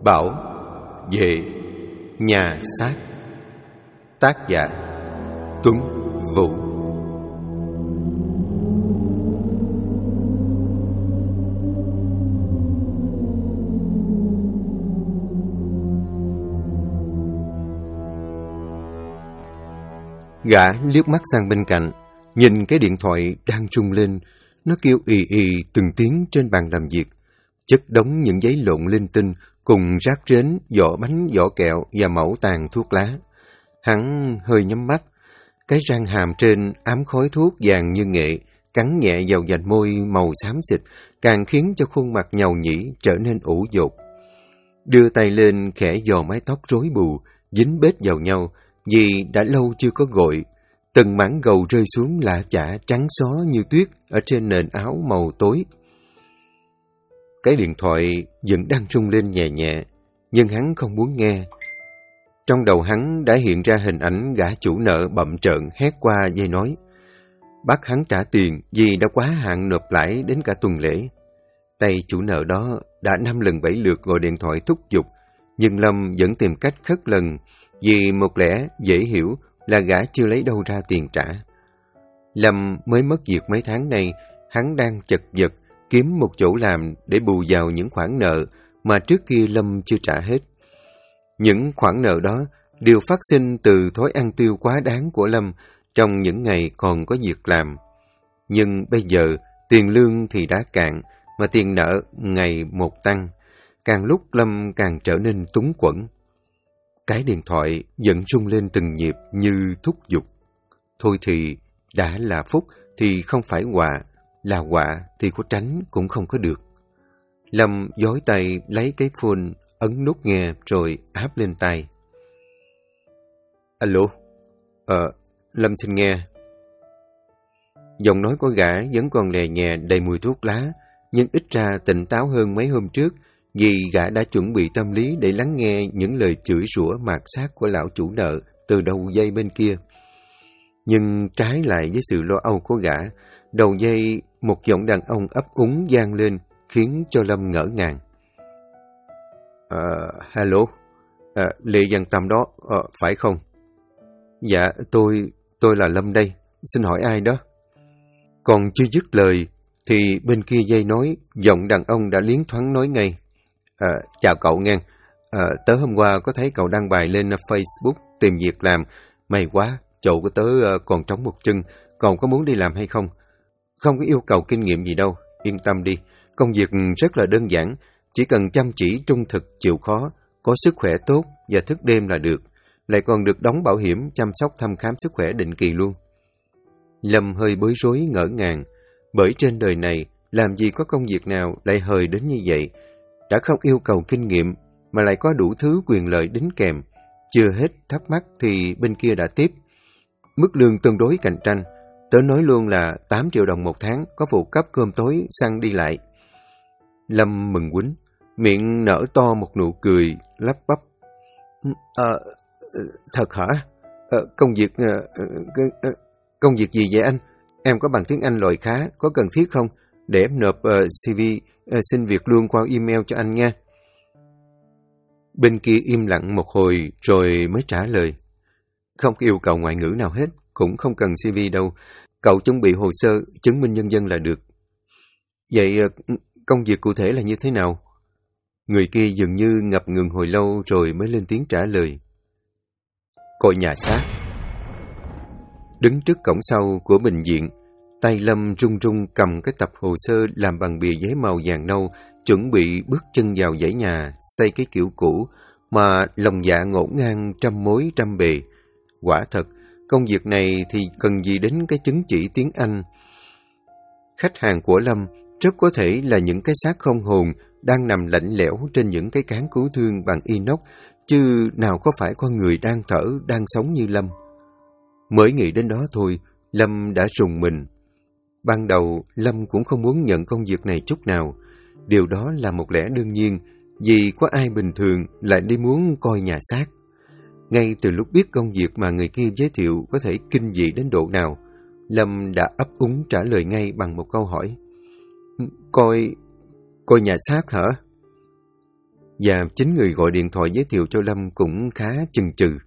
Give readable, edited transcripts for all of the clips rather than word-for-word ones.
Bảo vệ nhà xác. Tác giả Tuấn Vũ. Gã liếc mắt sang bên cạnh, nhìn cái điện thoại đang rung lên. Nó kêu ì ì từng tiếng trên bàn làm việc. Chất đống những giấy lộn linh tinh cùng rác rến, vỏ bánh, vỏ kẹo và mẩu tàn thuốc lá. Hắn hơi nhắm mắt. Cái răng hàm trên ám khói thuốc vàng như nghệ, cắn nhẹ vào vành môi màu xám xịt, càng khiến cho khuôn mặt nhầu nhĩ trở nên ủ dột. Đưa tay lên khẽ dò mái tóc rối bù, dính bết vào nhau, vì đã lâu chưa có gội. Từng mảng gầu rơi xuống lạ chả trắng xóa như tuyết ở trên nền áo màu tối. Cái điện thoại vẫn đang rung lên nhẹ nhẹ, nhưng hắn không muốn nghe. Trong đầu hắn đã hiện ra hình ảnh gã chủ nợ bậm trợn hét qua dây nói. Bắt hắn trả tiền vì đã quá hạn nộp lãi đến cả tuần lễ. Tay chủ nợ đó đã 5 lần 7 lượt gọi điện thoại thúc giục, nhưng Lâm vẫn tìm cách khất lần, vì một lẽ dễ hiểu là gã chưa lấy đâu ra tiền trả. Lâm mới mất việc mấy tháng nay, hắn đang chật vật kiếm một chỗ làm để bù vào những khoản nợ mà trước kia Lâm chưa trả hết. Những khoản nợ đó đều phát sinh từ thói ăn tiêu quá đáng của Lâm trong những ngày còn có việc làm. Nhưng bây giờ tiền lương thì đã cạn, mà tiền nợ ngày một tăng. Càng lúc Lâm càng trở nên túng quẫn. Cái điện thoại vẫn rung lên từng nhịp như thúc giục. Thôi thì đã là phúc thì không phải họa, là họa thì có tránh cũng không có được. Lâm dối tay lấy cái phone, ấn nút nghe rồi áp lên tai. Alo, Lâm xin nghe. Giọng nói của gã vẫn còn lè nhè đầy mùi thuốc lá, nhưng ít ra tỉnh táo hơn mấy hôm trước, vì gã đã chuẩn bị tâm lý để lắng nghe những lời chửi rủa mạt sát của lão chủ nợ từ đầu dây bên kia. Nhưng trái lại với sự lo âu của gã, đầu dây một giọng đàn ông ấp úng vang lên, khiến cho Lâm ngỡ ngàng. Hello, Lê Văn Tâm đó, phải không? Dạ, tôi là Lâm đây, xin hỏi ai đó? Còn chưa dứt lời, thì bên kia dây nói, giọng đàn ông đã liến thoáng nói ngay. Chào cậu nghe, tớ hôm qua có thấy cậu đăng bài lên Facebook tìm việc làm, may quá, chỗ của tớ còn trống một chân, cậu có muốn đi làm hay không? Không có yêu cầu kinh nghiệm gì đâu, yên tâm đi, công việc rất là đơn giản, chỉ cần chăm chỉ, trung thực, chịu khó, có sức khỏe tốt và thức đêm là được, lại còn được đóng bảo hiểm chăm sóc thăm khám sức khỏe định kỳ luôn. Lâm hơi bối rối ngỡ ngàng, bởi trên đời này làm gì có công việc nào lại hời đến như vậy, đã không yêu cầu kinh nghiệm mà lại có đủ thứ quyền lợi đính kèm. Chưa hết thắc mắc thì bên kia đã tiếp. Mức lương tương đối cạnh tranh, tớ nói luôn là 8 triệu đồng một tháng, có phụ cấp cơm tối, xăng đi lại. Lâm mừng quýnh, miệng nở to một nụ cười, lắp bắp. Thật hả? Công việc gì vậy anh? Em có bằng tiếng Anh loại khá, có cần thiết không? Để em nộp CV xin việc luôn qua email cho anh nha. Bên kia im lặng một hồi rồi mới trả lời. Không yêu cầu ngoại ngữ nào hết, cũng không cần CV đâu. Cậu chuẩn bị hồ sơ, chứng minh nhân dân là được. Vậy công việc cụ thể là như thế nào? Người kia dường như ngập ngừng hồi lâu rồi mới lên tiếng trả lời. Coi nhà xác. Đứng trước cổng sau của bệnh viện, tay Lâm run run cầm cái tập hồ sơ làm bằng bìa giấy màu vàng nâu, chuẩn bị bước chân vào dãy nhà, xây cái kiểu cũ, mà lòng dạ ngổn ngang trăm mối trăm bề. Quả thật, công việc này thì cần gì đến cái chứng chỉ tiếng Anh. Khách hàng của Lâm rất có thể là những cái xác không hồn đang nằm lạnh lẽo trên những cái cán cứu thương bằng inox, chứ nào có phải con người đang thở, đang sống như Lâm. Mới nghĩ đến đó thôi, Lâm đã rùng mình. Ban đầu, Lâm cũng không muốn nhận công việc này chút nào. Điều đó là một lẽ đương nhiên, vì có ai bình thường lại đi muốn coi nhà xác. Ngay từ lúc biết công việc mà người kia giới thiệu có thể kinh dị đến độ nào, Lâm đã ấp úng trả lời ngay bằng một câu hỏi. Coi nhà xác hả? Và chính người gọi điện thoại giới thiệu cho Lâm cũng khá chần chừ.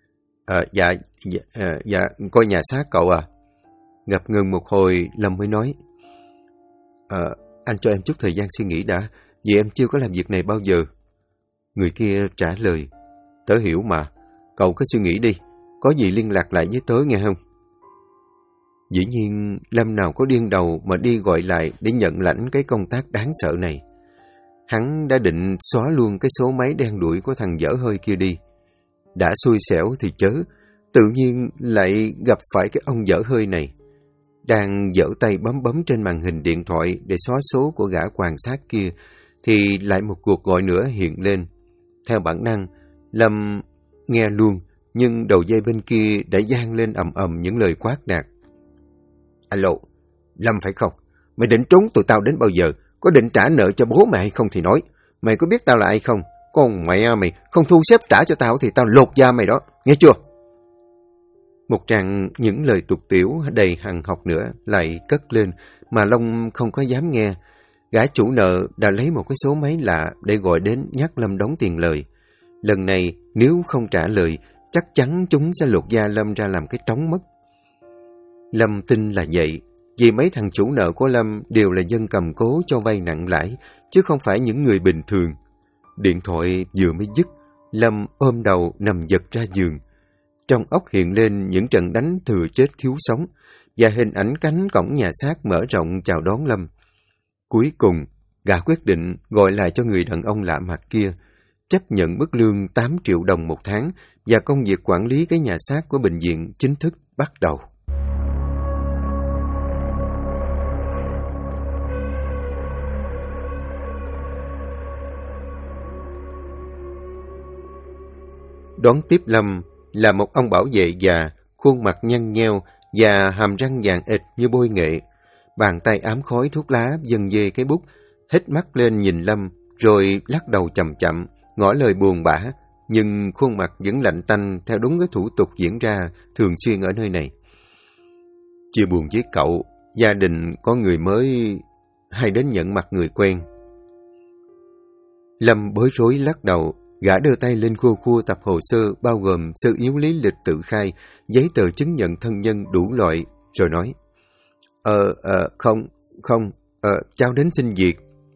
Dạ, coi nhà xác cậu à? Ngập ngừng một hồi, Lâm mới nói. Anh cho em chút thời gian suy nghĩ đã, vì em chưa có làm việc này bao giờ. Người kia trả lời. Tớ hiểu mà, cậu cứ suy nghĩ đi, có gì liên lạc lại với tớ nghe không? Dĩ nhiên, Lâm nào có điên đầu mà đi gọi lại để nhận lãnh cái công tác đáng sợ này. Hắn đã định xóa luôn cái số máy đen đuổi của thằng dở hơi kia đi. Đã xui xẻo thì chớ, tự nhiên lại gặp phải cái ông dở hơi này. Đang giở tay bấm trên màn hình điện thoại để xóa số của gã quan sát kia, thì lại một cuộc gọi nữa hiện lên. Theo bản năng, Lâm nghe luôn, nhưng đầu dây bên kia đã vang lên ầm ầm những lời quát nạt. Alo, Lâm phải không? Mày định trốn tụi tao đến bao giờ? Có định trả nợ cho bố mày hay không thì nói. Mày có biết tao là ai không? Con mẹ mày không thu xếp trả cho tao thì tao lột da mày đó, nghe chưa? Một tràng những lời tục tiểu đầy hằn học nữa lại cất lên mà Long không có dám nghe. Gã chủ nợ đã lấy một cái số máy lạ để gọi đến nhắc Lâm đóng tiền lời. Lần này nếu không trả lời, chắc chắn chúng sẽ lột da Lâm ra làm cái trống mất. Lâm tin là vậy, vì mấy thằng chủ nợ của Lâm đều là dân cầm cố cho vay nặng lãi, chứ không phải những người bình thường. Điện thoại vừa mới dứt, Lâm ôm đầu nằm giật ra giường. Trong óc hiện lên những trận đánh thừa chết thiếu sống, và hình ảnh cánh cổng nhà xác mở rộng chào đón Lâm. Cuối cùng, gã quyết định gọi lại cho người đàn ông lạ mặt kia, chấp nhận mức lương 8 triệu đồng một tháng và công việc quản lý cái nhà xác của bệnh viện chính thức bắt đầu. Đón tiếp Lâm là một ông bảo vệ già, khuôn mặt nhăn nheo và hàm răng vàng ịch như bôi nghệ. Bàn tay ám khói thuốc lá dần dê cái bút, hít mắt lên nhìn Lâm, rồi lắc đầu chậm chậm, ngỏ lời buồn bã, nhưng khuôn mặt vẫn lạnh tanh theo đúng cái thủ tục diễn ra thường xuyên ở nơi này. Chia buồn với cậu, gia đình có người mới hay đến nhận mặt người quen. Lâm bối rối lắc đầu. Gã đưa tay lên khua tập hồ sơ bao gồm sơ yếu lý lịch tự khai, giấy tờ chứng nhận thân nhân đủ loại, rồi nói. Không, cháu đến xin việc.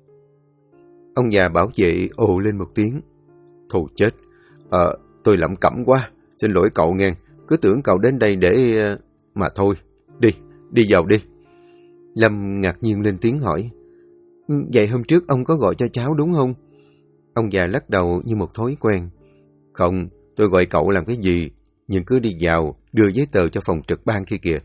Ông già bảo vệ ồ lên một tiếng. Thù chết, tôi lẩm cẩm quá, xin lỗi cậu nghe, cứ tưởng cậu đến đây để... Mà thôi, đi vào đi. Lâm ngạc nhiên lên tiếng hỏi. Vậy hôm trước ông có gọi cho cháu đúng không? Ông già lắc đầu như một thói quen. Không, tôi gọi cậu làm cái gì, nhưng cứ đi vào, đưa giấy tờ cho phòng trực ban kia kìa.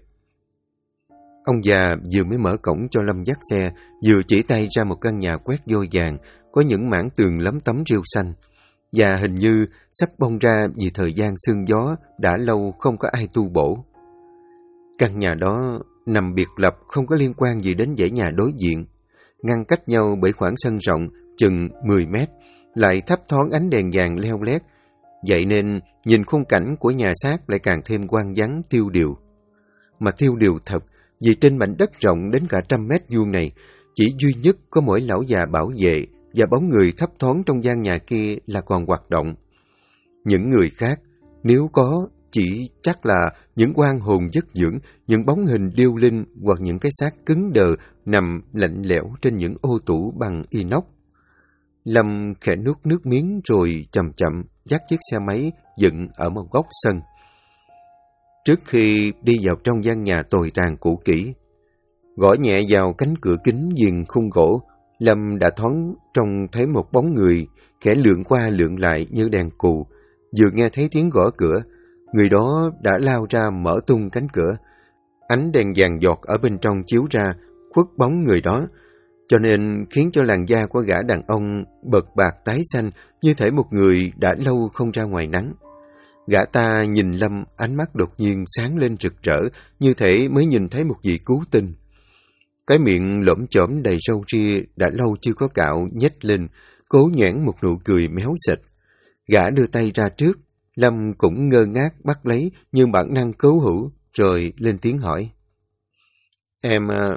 Ông già vừa mới mở cổng cho Lâm dắt xe, vừa chỉ tay ra một căn nhà quét vôi vàng, có những mảng tường lấm tấm rêu xanh. Và hình như sắp bong ra vì thời gian sương gió đã lâu không có ai tu bổ. Căn nhà đó nằm biệt lập, không có liên quan gì đến dãy nhà đối diện. Ngăn cách nhau bởi khoảng sân rộng, chừng 10 mét, lại thấp thoáng ánh đèn vàng leo lét. Vậy nên nhìn khung cảnh của nhà xác lại càng thêm hoang vắng tiêu điều. Mà tiêu điều thật, vì trên mảnh đất rộng đến cả 100 mét vuông này, chỉ duy nhất có mỗi lão già bảo vệ và bóng người thấp thoáng trong gian nhà kia là còn hoạt động. Những người khác, nếu có, chỉ chắc là những oan hồn giấc dưỡng, những bóng hình điêu linh hoặc những cái xác cứng đờ nằm lạnh lẽo trên những ô tủ bằng inox. Lâm khẽ nuốt nước miếng rồi chậm chậm dắt chiếc xe máy dựng ở một góc sân. Trước khi đi vào trong gian nhà tồi tàn cũ kỹ, gõ nhẹ vào cánh cửa kính viền khung gỗ, Lâm đã thoáng trông thấy một bóng người khẽ lượn qua lượn lại như đèn cù. Vừa nghe thấy tiếng gõ cửa, người đó đã lao ra mở tung cánh cửa. Ánh đèn vàng giọt ở bên trong chiếu ra, khuất bóng người đó, cho nên khiến cho làn da của gã đàn ông bợt bạc tái xanh như thể một người đã lâu không ra ngoài nắng. Gã ta nhìn Lâm, ánh mắt đột nhiên sáng lên rực rỡ, như thể mới nhìn thấy một vị cứu tinh. Cái miệng lổm chổm đầy râu ria đã lâu chưa có cạo nhếch lên, cố nhoẻn một nụ cười méo xệch. Gã đưa tay ra trước, Lâm cũng ngơ ngác bắt lấy như bản năng cứu hữu, rồi lên tiếng hỏi.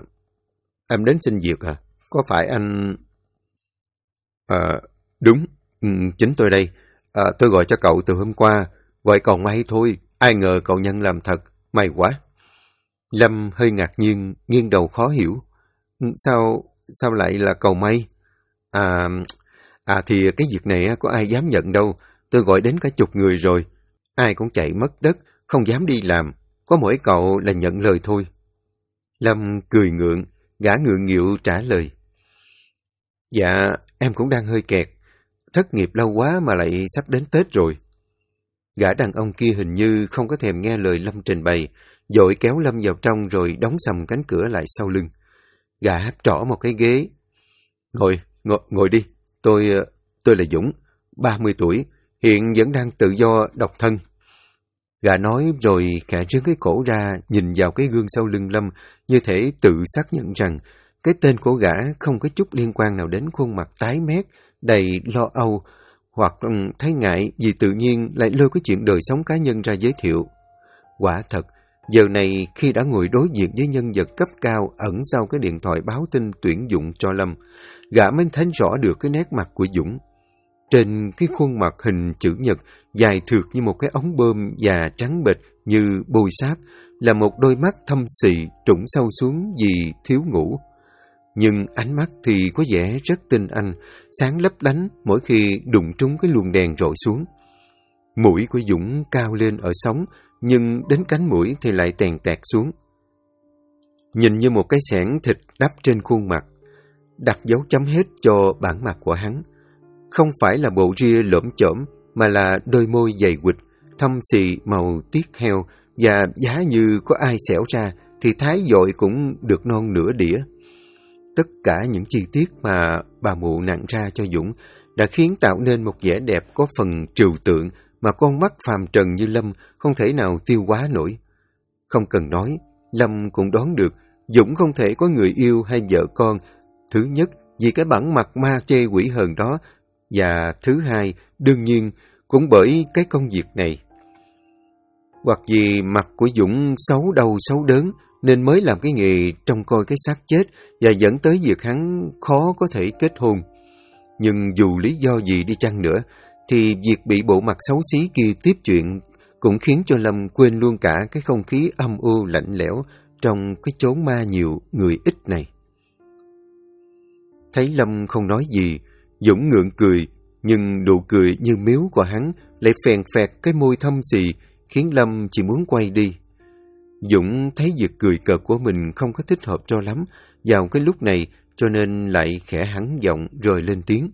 Em đến xin việc à? Có phải anh... Đúng, Chính tôi đây. Tôi gọi cho cậu từ hôm qua, gọi cầu may thôi, ai ngờ cậu nhận làm thật, may quá. Lâm hơi ngạc nhiên, nghiêng đầu khó hiểu. Sao lại là cầu may? Thì cái việc này có ai dám nhận đâu, tôi gọi đến cả chục người rồi. Ai cũng chạy mất đất, không dám đi làm, có mỗi cậu là nhận lời thôi. Lâm cười ngượng, gã ngượng nghịu trả lời. Dạ, em cũng đang hơi kẹt, thất nghiệp lâu quá mà lại sắp đến Tết rồi. Gã đàn ông kia hình như không có thèm nghe lời Lâm trình bày, vội kéo Lâm vào trong rồi đóng sầm cánh cửa lại sau lưng. Gã trỏ một cái ghế. Ngồi đi, tôi là Dũng, 30 tuổi, hiện vẫn đang tự do độc thân. Gã nói rồi khẽ trớn cái cổ ra, nhìn vào cái gương sau lưng Lâm, như thể tự xác nhận rằng cái tên của gã không có chút liên quan nào đến khuôn mặt tái mét, đầy lo âu, hoặc thấy ngại vì tự nhiên lại lôi cái chuyện đời sống cá nhân ra giới thiệu. Quả thật, giờ này khi đã ngồi đối diện với nhân vật cấp cao ẩn sau cái điện thoại báo tin tuyển dụng cho Lâm, gã mới thấy rõ được cái nét mặt của Dũng. Trên cái khuôn mặt hình chữ nhật, dài thượt như một cái ống bơm và trắng bệch như bôi sáp, là một đôi mắt thâm xì trũng sâu xuống vì thiếu ngủ. Nhưng ánh mắt thì có vẻ rất tinh anh, sáng lấp lánh mỗi khi đụng trúng cái luồng đèn rọi xuống. Mũi của Dũng cao lên ở sống, nhưng đến cánh mũi thì lại tèn tẹt xuống. Nhìn như một cái xẻng thịt đắp trên khuôn mặt, đặt dấu chấm hết cho bản mặt của hắn. Không phải là bộ ria lởm chởm, mà là đôi môi dày quịch, thâm xì màu tiết heo, và giá như có ai xẻo ra thì thái dội cũng được non nửa đĩa. Tất cả những chi tiết mà bà mụ nặn ra cho Dũng đã khiến tạo nên một vẻ đẹp có phần trừu tượng mà con mắt phàm trần như Lâm không thể nào tiêu hóa nổi. Không cần nói, Lâm cũng đoán được Dũng không thể có người yêu hay vợ con. Thứ nhất, vì cái bản mặt ma chê quỷ hờn đó, và thứ hai, đương nhiên, cũng bởi cái công việc này. Hoặc vì mặt của Dũng xấu đầu xấu đớn, nên mới làm cái nghề trông coi cái xác chết và dẫn tới việc hắn khó có thể kết hôn. Nhưng dù lý do gì đi chăng nữa, thì việc bị bộ mặt xấu xí kia tiếp chuyện cũng khiến cho Lâm quên luôn cả cái không khí âm u lạnh lẽo trong cái chốn ma nhiều người ít này. Thấy Lâm không nói gì, Dũng ngượng cười, nhưng nụ cười như miếu của hắn lại phèn phẹt cái môi thâm xì, khiến Lâm chỉ muốn quay đi. Dũng thấy việc cười cợt của mình không có thích hợp cho lắm vào cái lúc này, cho nên lại khẽ hắng giọng rồi lên tiếng.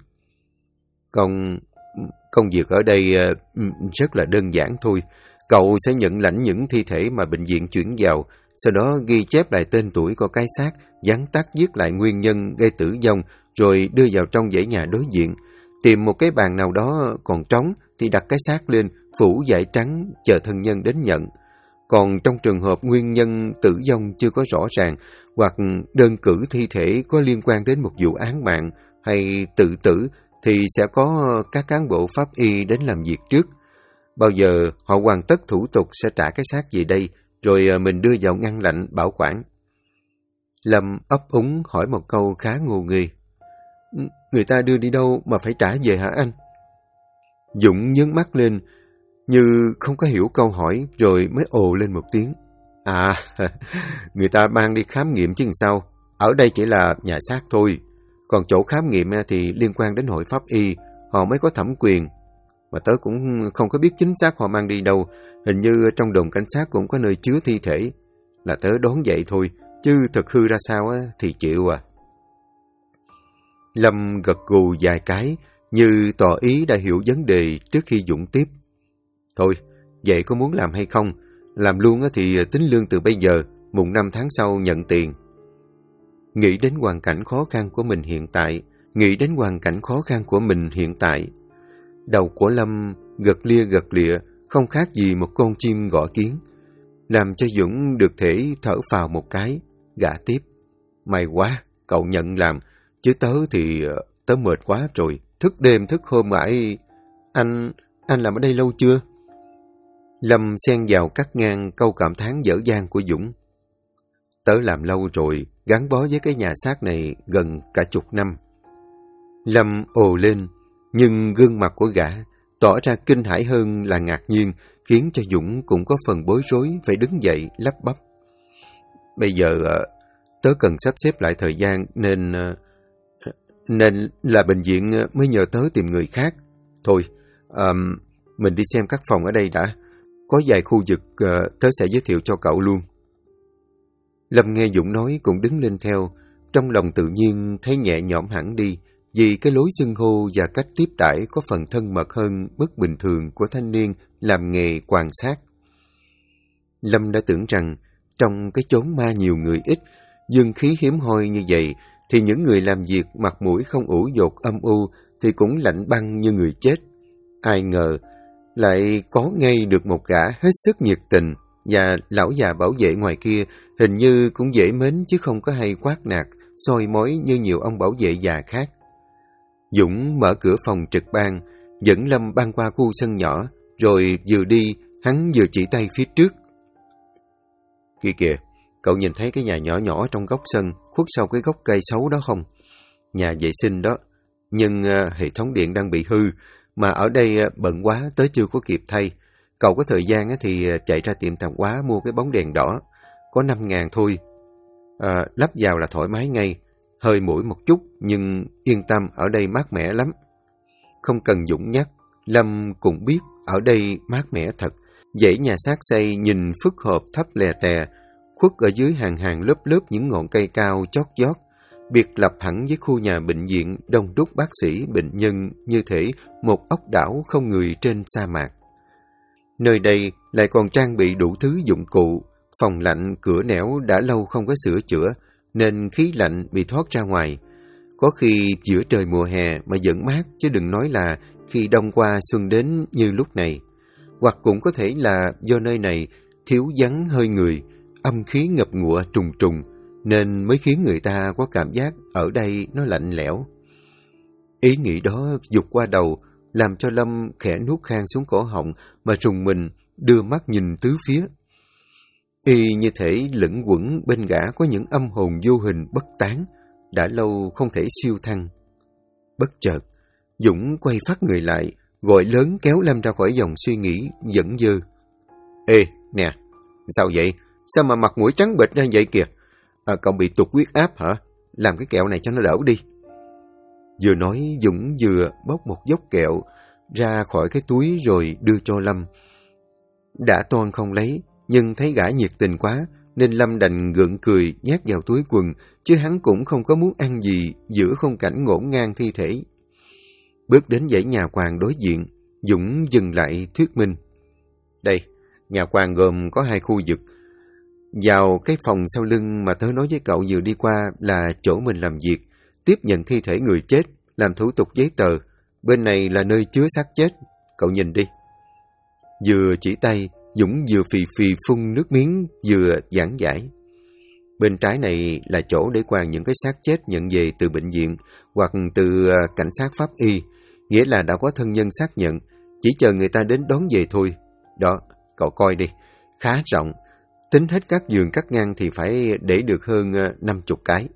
Công việc ở đây rất là đơn giản thôi. Cậu sẽ nhận lãnh những thi thể mà bệnh viện chuyển vào, sau đó ghi chép lại tên tuổi của cái xác, vắn tắt viết lại nguyên nhân gây tử vong, rồi đưa vào trong dãy nhà đối diện. Tìm một cái bàn nào đó còn trống thì đặt cái xác lên, phủ vải trắng, chờ thân nhân đến nhận. Còn trong trường hợp nguyên nhân tử vong chưa có rõ ràng, hoặc đơn cử thi thể có liên quan đến một vụ án mạng hay tự tử, thì sẽ có các cán bộ pháp y đến làm việc trước. Bao giờ họ hoàn tất thủ tục sẽ trả cái xác về đây, rồi mình đưa vào ngăn lạnh bảo quản. Lâm ấp úng hỏi một câu khá ngô nghê. Người ta đưa đi đâu mà phải trả về hả anh? Dũng nhướng mắt lên, như không có hiểu câu hỏi, rồi mới ồ lên một tiếng. Người ta mang đi khám nghiệm chứ sao? Ở đây chỉ là nhà xác thôi. Còn chỗ khám nghiệm thì liên quan đến hội pháp y, họ mới có thẩm quyền. Mà tớ cũng không có biết chính xác họ mang đi đâu. Hình như trong đồn cảnh sát cũng có nơi chứa thi thể. Là tớ đoán vậy thôi, chứ thật hư ra sao thì chịu à. Lâm gật gù vài cái, như tỏ ý đã hiểu vấn đề trước khi Dũng tiếp. Thôi, vậy có muốn làm hay không? Làm luôn thì tính lương từ bây giờ, mùng 5 tháng sau nhận tiền. Nghĩ đến hoàn cảnh khó khăn của mình hiện tại, đầu của Lâm gật lịa, không khác gì một con chim gõ kiến. Làm cho Dũng được thể thở phào một cái, gã tiếp. May quá, cậu nhận làm, chứ tớ thì tớ mệt quá rồi, thức đêm thức hôm mãi. Anh làm ở đây lâu chưa? Lâm xen vào cắt ngang câu cảm thán dở dang của Dũng. Tớ làm lâu rồi, gắn bó với cái nhà xác này gần cả chục năm. Lâm ồ lên, Nhưng gương mặt của gã tỏ ra kinh hãi hơn là ngạc nhiên, khiến cho Dũng cũng có phần bối rối phải đứng dậy lắp bắp. Bây giờ tớ cần sắp xếp lại thời gian nên là bệnh viện mới nhờ tớ tìm người khác. Thôi, mình đi xem các phòng ở đây đã. Có vài khu vực tớ sẽ giới thiệu cho cậu luôn. Lâm nghe Dũng nói cũng đứng lên theo, trong lòng tự nhiên thấy nhẹ nhõm hẳn đi, vì cái lối xưng hô và cách tiếp đãi có phần thân mật hơn bất bình thường của thanh niên làm nghề quan sát. Lâm đã tưởng rằng trong cái chốn ma nhiều người ít, dương khí hiếm hoi như vậy, thì những người làm việc mặt mũi không ủ dột âm u thì cũng lạnh băng như người chết. Ai ngờ lại có ngay được một gã hết sức nhiệt tình, và lão già bảo vệ ngoài kia hình như cũng dễ mến chứ không có hay quát nạt, soi mói như nhiều ông bảo vệ già khác. Dũng mở cửa phòng trực ban, dẫn Lâm băng qua khu sân nhỏ, rồi vừa đi, hắn vừa chỉ tay phía trước. Kia kìa, cậu nhìn thấy cái nhà nhỏ nhỏ trong góc sân, khuất sau cái gốc cây xấu đó không? Nhà vệ sinh đó, nhưng hệ thống điện đang bị hư, mà ở đây bận quá tới chưa có kịp thay. Cậu có thời gian thì chạy ra tiệm tạp hóa mua cái bóng đèn đỏ, có 5.000 thôi. Lắp vào là thoải mái ngay, hơi mũi một chút, nhưng yên tâm, ở đây mát mẻ lắm. Không cần Dũng nhắc, Lâm cũng biết ở đây mát mẻ thật. Dãy nhà xác xây nhìn phức hợp thấp lè tè, khuất ở dưới hàng hàng lớp lớp những ngọn cây cao chót vót, biệt lập hẳn với khu nhà bệnh viện đông đúc bác sĩ, bệnh nhân như thể một ốc đảo không người trên sa mạc. Nơi đây lại còn trang bị đủ thứ dụng cụ, phòng lạnh, cửa nẻo đã lâu không có sửa chữa, nên khí lạnh bị thoát ra ngoài. Có khi giữa trời mùa hè mà vẫn mát, chứ đừng nói là khi đông qua xuân đến như lúc này. Hoặc cũng có thể là do nơi này thiếu vắng hơi người, âm khí ngập ngụa trùng trùng, nên mới khiến người ta có cảm giác ở đây nó lạnh lẽo. Ý nghĩ đó dục qua đầu, làm cho Lâm khẽ nuốt khan xuống cổ họng mà rùng mình đưa mắt nhìn tứ phía. Y như thể lững quẩn bên gã có những âm hồn vô hình bất tán, đã lâu không thể siêu thăng. Bất chợt, Dũng quay phát người lại, gọi lớn kéo Lâm ra khỏi dòng suy nghĩ dẫn dơ. Ê, nè, sao vậy? Sao mà mặt mũi trắng bệch ra vậy kìa? Cậu bị tụt huyết áp hả? Làm cái kẹo này cho nó đỡ đi. Vừa nói, Dũng vừa bóc một dốc kẹo ra khỏi cái túi rồi đưa cho Lâm. Đã toan không lấy, nhưng thấy gã nhiệt tình quá, nên Lâm đành gượng cười nhét vào túi quần, chứ hắn cũng không có muốn ăn gì giữa khung cảnh ngổn ngang thi thể. Bước đến dãy nhà quan đối diện, Dũng dừng lại thuyết minh. Đây, nhà quan gồm có 2 khu vực. Vào cái phòng sau lưng mà tớ nói với cậu vừa đi qua là chỗ mình làm việc, tiếp nhận thi thể người chết, làm thủ tục giấy tờ. Bên này là nơi chứa xác chết, cậu nhìn đi. Vừa chỉ tay, Dũng vừa phì phì phun nước miếng vừa giảng giải. Bên trái này là chỗ để quàng những cái xác chết nhận về từ bệnh viện hoặc từ cảnh sát pháp y, nghĩa là đã có thân nhân xác nhận, chỉ chờ người ta đến đón về thôi. Đó, cậu coi đi, khá rộng, tính hết các giường cắt ngăn thì phải để được hơn 50 cái.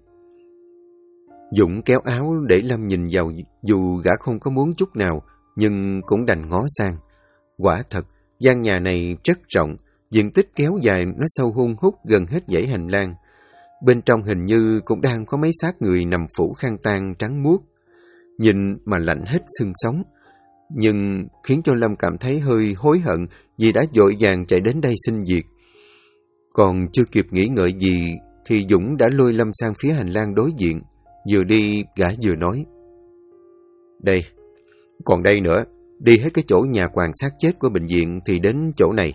Dũng kéo áo để Lâm nhìn vào, dù gã không có muốn chút nào, nhưng cũng đành ngó sang. Quả thật, gian nhà này rất rộng, diện tích kéo dài nó sâu hun hút gần hết dãy hành lang. Bên trong hình như cũng đang có mấy xác người nằm phủ khăn tang trắng muốt, nhìn mà lạnh hết xương sống. Nhưng khiến cho Lâm cảm thấy hơi hối hận vì đã vội vàng chạy đến đây xin việc. Còn chưa kịp nghĩ ngợi gì thì Dũng đã lôi Lâm sang phía hành lang đối diện. Vừa đi gã vừa nói. Đây, còn đây nữa, đi hết cái chỗ nhà quan xác chết của bệnh viện thì đến chỗ này.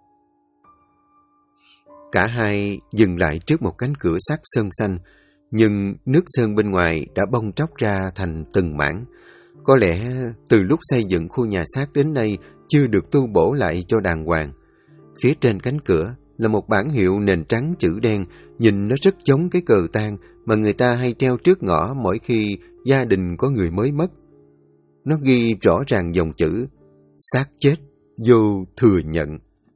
Cả hai dừng lại trước một cánh cửa sắt sơn xanh, nhưng nước sơn bên ngoài đã bong tróc ra thành từng mảng. Có lẽ từ lúc xây dựng khu nhà xác đến nay chưa được tu bổ lại cho đàng hoàng. Phía trên cánh cửa là một bảng hiệu nền trắng chữ đen, nhìn nó rất giống cái cờ tang mà người ta hay treo trước ngõ mỗi khi gia đình có người mới mất. Nó ghi rõ ràng dòng chữ xác chết vô thừa nhận.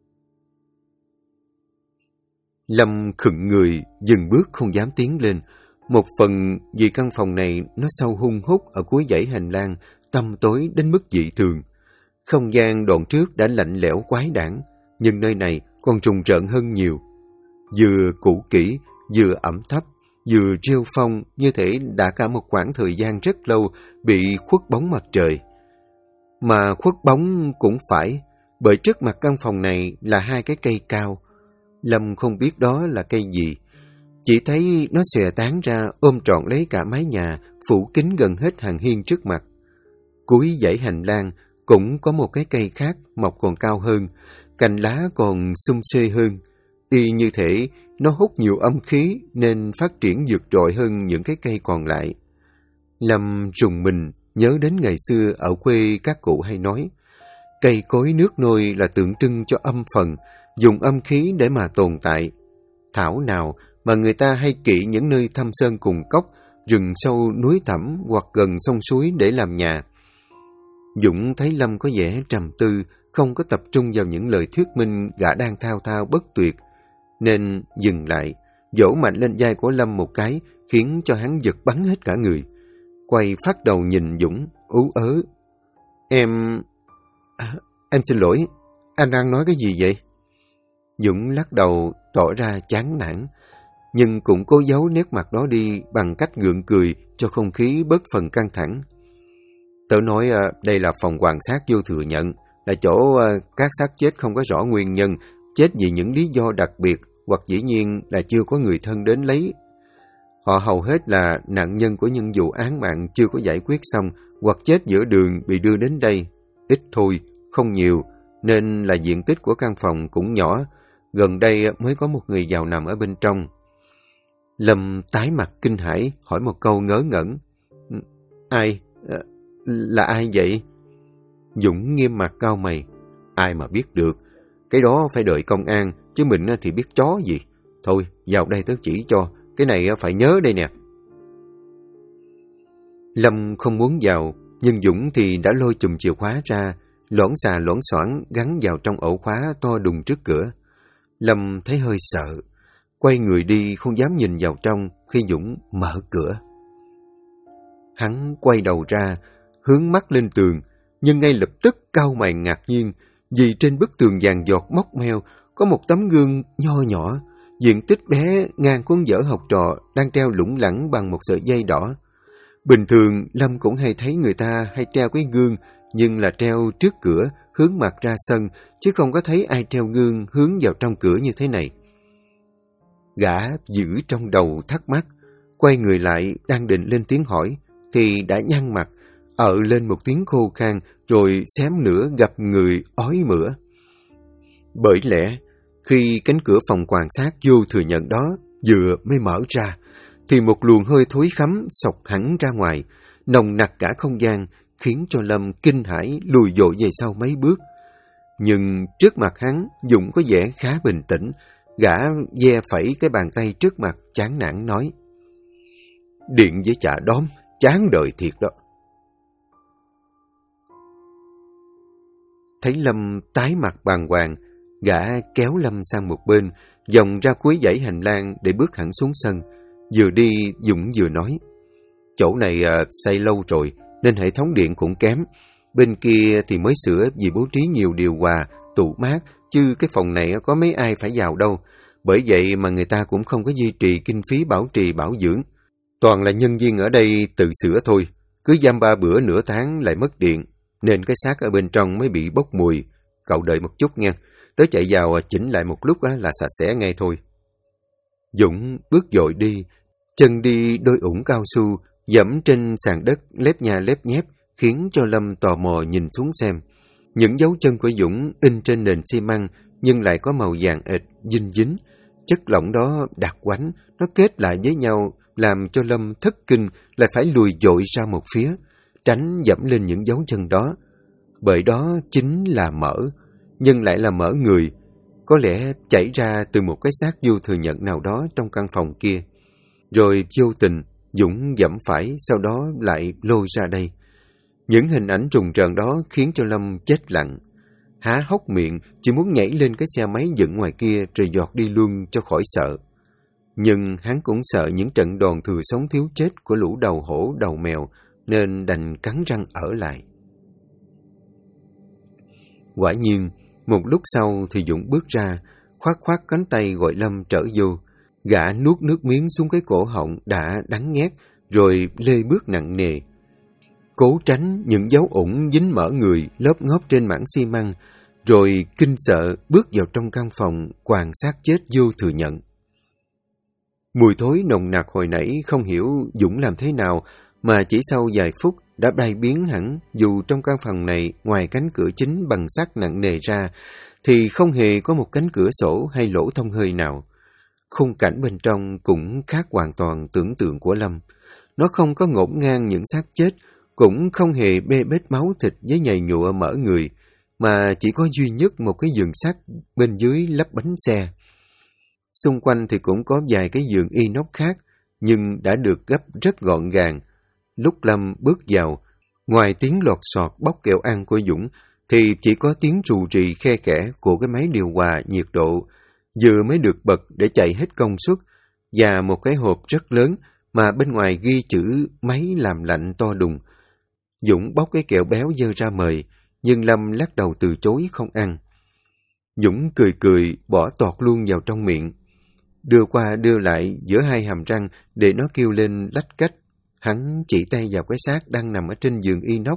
Lâm khựng người, dừng bước không dám tiến lên. Một phần vì căn phòng này nó sâu hun hút ở cuối dãy hành lang, tăm tối đến mức dị thường. Không gian đoạn trước đã lạnh lẽo quái đản, nhưng nơi này còn trùng rợn hơn nhiều. Vừa cũ kỹ, vừa ẩm thấp, vừa rêu phong, như thể đã cả một khoảng thời gian rất lâu bị khuất bóng mặt trời. Mà khuất bóng cũng phải, bởi trước mặt căn phòng này là hai cái cây cao. Lâm không biết đó là cây gì, chỉ thấy nó xòe tán ra ôm trọn lấy cả mái nhà, phủ kín gần hết hàng hiên trước mặt. Cuối dãy hành lang cũng có một cái cây khác mọc còn cao hơn, cành lá còn xum xuê hơn. Y như thể nó hút nhiều âm khí nên phát triển vượt trội hơn những cái cây còn lại. Lâm rùng mình nhớ đến ngày xưa ở quê các cụ hay nói, cây cối nước nôi là tượng trưng cho âm phần, dùng âm khí để mà tồn tại. Thảo nào mà người ta hay kỵ những nơi thâm sơn cùng cốc, rừng sâu núi thẳm hoặc gần sông suối để làm nhà. Dũng thấy Lâm có vẻ trầm tư, không có tập trung vào những lời thuyết minh gã đang thao thao bất tuyệt, nên dừng lại, vỗ mạnh lên vai của Lâm một cái, khiến cho hắn giật bắn hết cả người. Quay phát đầu nhìn Dũng, ú ớ. Em xin lỗi, anh đang nói cái gì vậy? Dũng lắc đầu, tỏ ra chán nản, nhưng cũng cố giấu nét mặt đó đi bằng cách gượng cười cho không khí bớt phần căng thẳng. Tớ nói đây là phòng quan sát vô thừa nhận, là chỗ các xác chết không có rõ nguyên nhân, chết vì những lý do đặc biệt, hoặc dĩ nhiên là chưa có người thân đến lấy. Họ hầu hết là nạn nhân của những vụ án mạng chưa có giải quyết xong, hoặc chết giữa đường bị đưa đến đây. Ít thôi, không nhiều, nên là diện tích của căn phòng cũng nhỏ. Gần đây mới có một người giàu nằm ở bên trong. Lâm tái mặt kinh hãi, hỏi một câu ngớ ngẩn. Ai? Là ai vậy? Dũng nghiêm mặt cau mày. Ai mà biết được, cái đó phải đợi công an, chứ mình thì biết chó gì. Thôi, vào đây tớ chỉ cho, cái này phải nhớ đây nè. Lâm không muốn vào, nhưng Dũng thì đã lôi chùm chìa khóa ra, loãng xà loãng xoảng gắn vào trong ổ khóa to đùng trước cửa. Lâm thấy hơi sợ, quay người đi không dám nhìn vào trong khi Dũng mở cửa. Hắn quay đầu ra, hướng mắt lên tường, nhưng ngay lập tức cau mày ngạc nhiên, vì trên bức tường vàng giọt móc meo có một tấm gương nho nhỏ, diện tích bé ngang cuốn vở học trò đang treo lủng lẳng bằng một sợi dây đỏ. Bình thường Lâm cũng hay thấy người ta hay treo cái gương, nhưng là treo trước cửa, hướng mặt ra sân, chứ không có thấy ai treo gương hướng vào trong cửa như thế này. Gã giữ trong đầu thắc mắc, quay người lại đang định lên tiếng hỏi, thì đã nhăn mặt, lên một tiếng khô khan, rồi xém nữa gặp người ói mửa. Bởi lẽ, khi cánh cửa phòng quan sát vô thừa nhận đó vừa mới mở ra, thì một luồng hơi thối khắm xộc hẳn ra ngoài, nồng nặc cả không gian, khiến cho Lâm kinh hãi lùi dội về sau mấy bước. Nhưng trước mặt hắn, Dũng có vẻ khá bình tĩnh, gã ve phẩy cái bàn tay trước mặt chán nản nói: Điện với chả đóm, chán đời thiệt đó. Thấy Lâm tái mặt bàng hoàng, gã kéo Lâm sang một bên, vòng ra cuối dãy hành lang để bước hẳn xuống sân. Vừa đi, Dũng vừa nói: Chỗ này xây lâu rồi, nên hệ thống điện cũng kém. Bên kia thì mới sửa vì bố trí nhiều điều hòa, tủ mát, chứ cái phòng này có mấy ai phải vào đâu. Bởi vậy mà người ta cũng không có duy trì kinh phí bảo trì bảo dưỡng. Toàn là nhân viên ở đây tự sửa thôi. Cứ dăm 3 bữa nửa tháng lại mất điện, nên cái xác ở bên trong mới bị bốc mùi. Cậu đợi một chút nha, tớ chạy vào chỉnh lại một lúc là sạch sẽ ngay thôi. Dũng bước dội đi, chân đi đôi ủng cao su, dẫm trên sàn đất lép nha lép nhép, khiến cho Lâm tò mò nhìn xuống xem. Những dấu chân của Dũng in trên nền xi măng, nhưng lại có màu vàng ệt, dinh dính. Chất lỏng đó đặc quánh, nó kết lại với nhau, làm cho Lâm thất kinh, lại phải lùi dội ra một phía, tránh dẫm lên những dấu chân đó. Bởi đó chính là mỡ, nhưng lại là mỡ người, có lẽ chảy ra từ một cái xác vô thừa nhận nào đó trong căn phòng kia. Rồi vô tình, Dũng dẫm phải, sau đó lại lôi ra đây. Những hình ảnh trùng trợn đó khiến cho Lâm chết lặng. Há hốc miệng, chỉ muốn nhảy lên cái xe máy dựng ngoài kia rồi giọt đi luôn cho khỏi sợ. Nhưng hắn cũng sợ những trận đòn thừa sống thiếu chết của lũ đầu hổ đầu mèo nên đành cắn răng ở lại. Quả nhiên, một lúc sau thì Dũng bước ra, khoác khoác cánh tay gọi Lâm trở vô. Gã nuốt nước miếng xuống cái cổ họng đã đắng nghét, rồi lê bước nặng nề. Cố tránh những dấu ủng dính mỡ người lớp ngóp trên mảng xi măng, rồi kinh sợ bước vào trong căn phòng quàng xác chết vô thừa nhận. Mùi thối nồng nặc hồi nãy không hiểu Dũng làm thế nào mà chỉ sau vài phút đã bay biến hẳn, dù trong căn phòng này ngoài cánh cửa chính bằng sắt nặng nề ra thì không hề có một cánh cửa sổ hay lỗ thông hơi nào. Khung cảnh bên trong cũng khác hoàn toàn tưởng tượng của Lâm. Nó không có ngổn ngang những xác chết, cũng không hề bê bết máu thịt với nhầy nhụa mỡ người, mà chỉ có duy nhất một cái giường sắt bên dưới lắp bánh xe. Xung quanh thì cũng có vài cái giường inox khác, nhưng đã được gấp rất gọn gàng. Lúc Lâm bước vào, ngoài tiếng lọt xọt bóc kẹo ăn của Dũng, thì chỉ có tiếng rù rì khe khẽ của cái máy điều hòa nhiệt độ, vừa mới được bật để chạy hết công suất, và một cái hộp rất lớn mà bên ngoài ghi chữ máy làm lạnh to đùng. Dũng bóc cái kẹo béo dơ ra mời, nhưng Lâm lắc đầu từ chối không ăn. Dũng cười cười bỏ tọt luôn vào trong miệng, đưa qua đưa lại giữa hai hàm răng để nó kêu lên lách cách. Hắn chỉ tay vào cái xác đang nằm ở trên giường inox.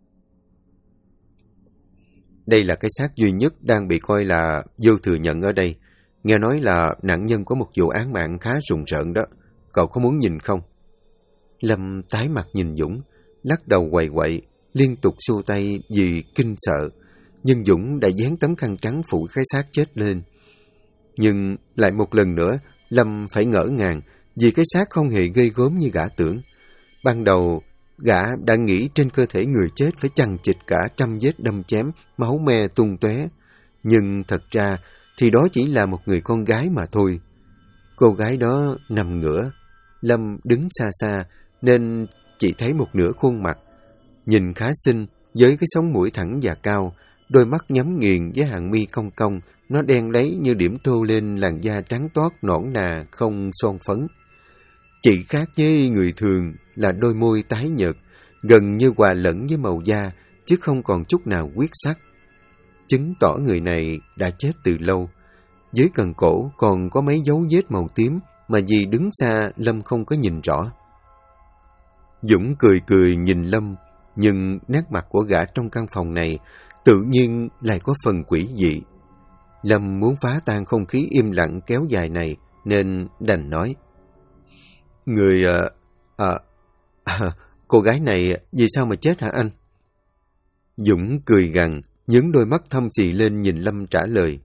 Đây là cái xác duy nhất đang bị coi là vô thừa nhận ở đây. Nghe nói là nạn nhân có một vụ án mạng khá rùng rợn đó. Cậu có muốn nhìn không? Lâm tái mặt nhìn Dũng, lắc đầu quậy quậy, liên tục xua tay vì kinh sợ. Nhưng Dũng đã dán tấm khăn trắng phủ cái xác chết lên. Nhưng lại một lần nữa, Lâm phải ngỡ ngàng vì cái xác không hề ghê gớm như gã tưởng. Ban đầu, gã đã nghĩ trên cơ thể người chết phải chằng chịt cả 100 vết đâm chém, máu me tung tóe. Nhưng thật ra thì đó chỉ là một người con gái mà thôi. Cô gái đó nằm ngửa. Lâm đứng xa xa nên chỉ thấy một nửa khuôn mặt. Nhìn khá xinh, với cái sống mũi thẳng và cao, đôi mắt nhắm nghiền với hàng mi cong cong, nó đen lấy như điểm tô lên làn da trắng toát nõn nà không son phấn. Chỉ khác với người thường là đôi môi tái nhợt, gần như hòa lẫn với màu da, chứ không còn chút nào huyết sắc. Chứng tỏ người này đã chết từ lâu. Dưới cần cổ còn có mấy dấu vết màu tím mà vì đứng xa Lâm không có nhìn rõ. Dũng cười cười nhìn Lâm, nhưng nét mặt của gã trong căn phòng này tự nhiên lại có phần quỷ dị. Lâm muốn phá tan không khí im lặng kéo dài này nên đành nói: cô gái này vì sao mà chết hả anh? Dũng cười gằn, nhướng đôi mắt thâm xì lên nhìn Lâm trả lời: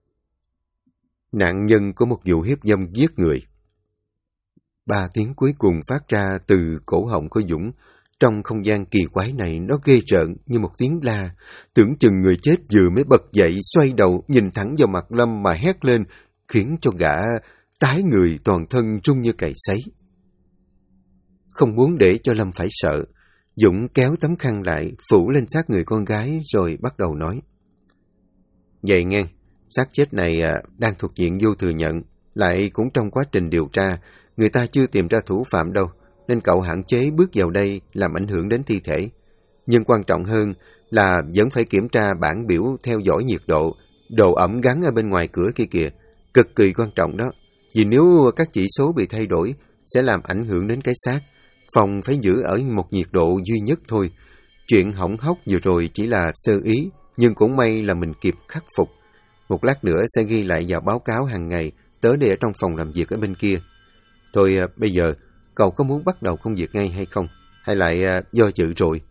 nạn nhân của một vụ hiếp dâm giết người. 3 tiếng cuối cùng phát ra từ cổ họng của Dũng. Trong không gian kỳ quái này nó ghê rợn như một tiếng la. Tưởng chừng người chết vừa mới bật dậy, xoay đầu nhìn thẳng vào mặt Lâm mà hét lên, khiến cho gã tái người toàn thân run như cày sấy. Không muốn để cho Lâm phải sợ, Dũng kéo tấm khăn lại, phủ lên xác người con gái rồi bắt đầu nói: vậy nghe, xác chết này đang thuộc diện vô thừa nhận, lại cũng trong quá trình điều tra, người ta chưa tìm ra thủ phạm đâu, nên cậu hạn chế bước vào đây làm ảnh hưởng đến thi thể. Nhưng quan trọng hơn là vẫn phải kiểm tra bảng biểu theo dõi nhiệt độ, độ ẩm gắn ở bên ngoài cửa kia kìa, cực kỳ quan trọng đó. Vì nếu các chỉ số bị thay đổi sẽ làm ảnh hưởng đến cái xác. Phòng phải giữ ở một nhiệt độ duy nhất thôi. Chuyện hỏng hóc vừa rồi chỉ là sơ ý, nhưng cũng may là mình kịp khắc phục. Một lát nữa sẽ ghi lại vào báo cáo hàng ngày, tới đây ở trong phòng làm việc ở bên kia. Thôi bây giờ, cậu có muốn bắt đầu công việc ngay hay không? Hay lại do dự rồi?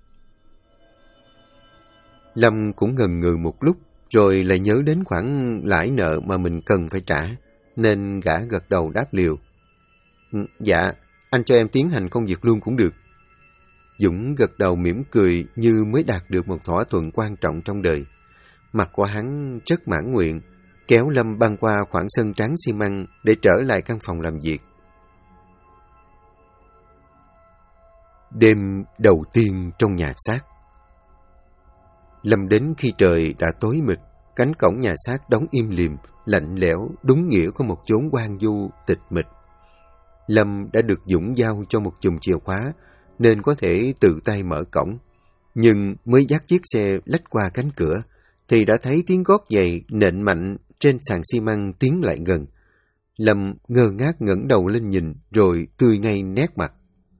Lâm cũng ngần ngừ một lúc, rồi lại nhớ đến khoản lãi nợ mà mình cần phải trả, nên gã gật đầu đáp liều: dạ, anh cho em tiến hành công việc luôn cũng được. Dũng gật đầu mỉm cười như mới đạt được một thỏa thuận quan trọng trong đời. Mặt của hắn rất mãn nguyện, kéo Lâm băng qua khoảng sân trắng xi măng để trở lại căn phòng làm việc. Đêm đầu tiên trong nhà xác. Lâm đến khi trời đã tối mịt, cánh cổng nhà xác đóng im lìm, lạnh lẽo, đúng nghĩa của một chốn hoang vu, tịch mịch. Lâm đã được Dũng giao cho một chùm chìa khóa, nên có thể tự tay mở cổng. Nhưng mới dắt chiếc xe lách qua cánh cửa, thì đã thấy tiếng gót giày nện mạnh trên sàn xi măng tiến lại gần. Lâm ngơ ngác ngẩng đầu lên nhìn, rồi tươi ngay nét mặt.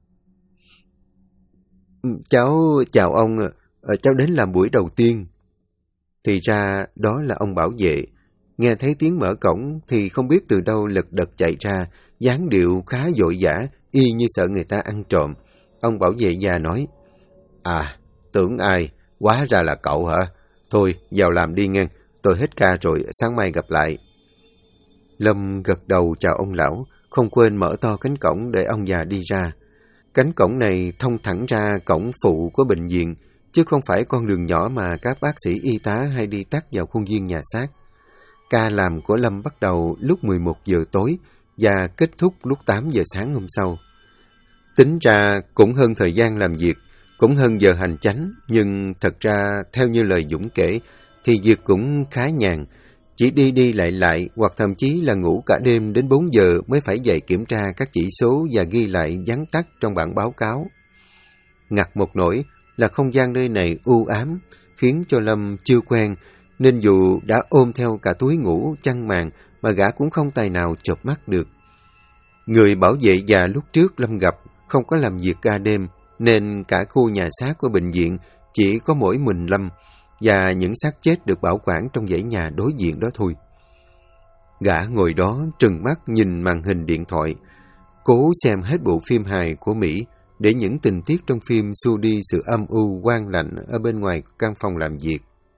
Cháu chào ông, cháu đến làm buổi đầu tiên. Thì ra đó là ông bảo vệ. Nghe thấy tiếng mở cổng thì không biết từ đâu lật đật chạy ra, dáng điệu khá vội vã, y như sợ người ta ăn trộm. Ông bảo vệ già nói, à, tưởng ai, hóa ra là cậu hả? Thôi, vào làm đi nghe, tôi hết ca rồi, sáng mai gặp lại. Lâm gật đầu chào ông lão, không quên mở to cánh cổng để ông già đi ra. Cánh cổng này thông thẳng ra cổng phụ của bệnh viện, chứ không phải con đường nhỏ mà các bác sĩ y tá hay đi tắt vào khuôn viên nhà xác. Ca làm của Lâm bắt đầu lúc 11 giờ tối và kết thúc lúc 8 giờ sáng hôm sau. Tính ra cũng hơn thời gian làm việc, cũng hơn giờ hành chánh, nhưng thật ra theo như lời Dũng kể thì việc cũng khá nhàn. Chỉ đi đi lại hoặc thậm chí là ngủ cả đêm đến 4 giờ mới phải dậy kiểm tra các chỉ số và ghi lại vắn tắt trong bản báo cáo. Ngặt một nỗi là không gian nơi này u ám, khiến cho Lâm chưa quen, nên dù đã ôm theo cả túi ngủ, chăn màn mà gã cũng không tài nào chợp mắt được. Người bảo vệ già lúc trước Lâm gặp không có làm việc ca đêm, nên cả khu nhà xác của bệnh viện chỉ có mỗi mình Lâm, và những xác chết được bảo quản trong dãy nhà đối diện đó thôi. Gã ngồi đó trừng mắt nhìn màn hình điện thoại, cố xem hết bộ phim hài của Mỹ để những tình tiết trong phim xua đi sự âm u quang lạnh ở bên ngoài căn phòng làm việc.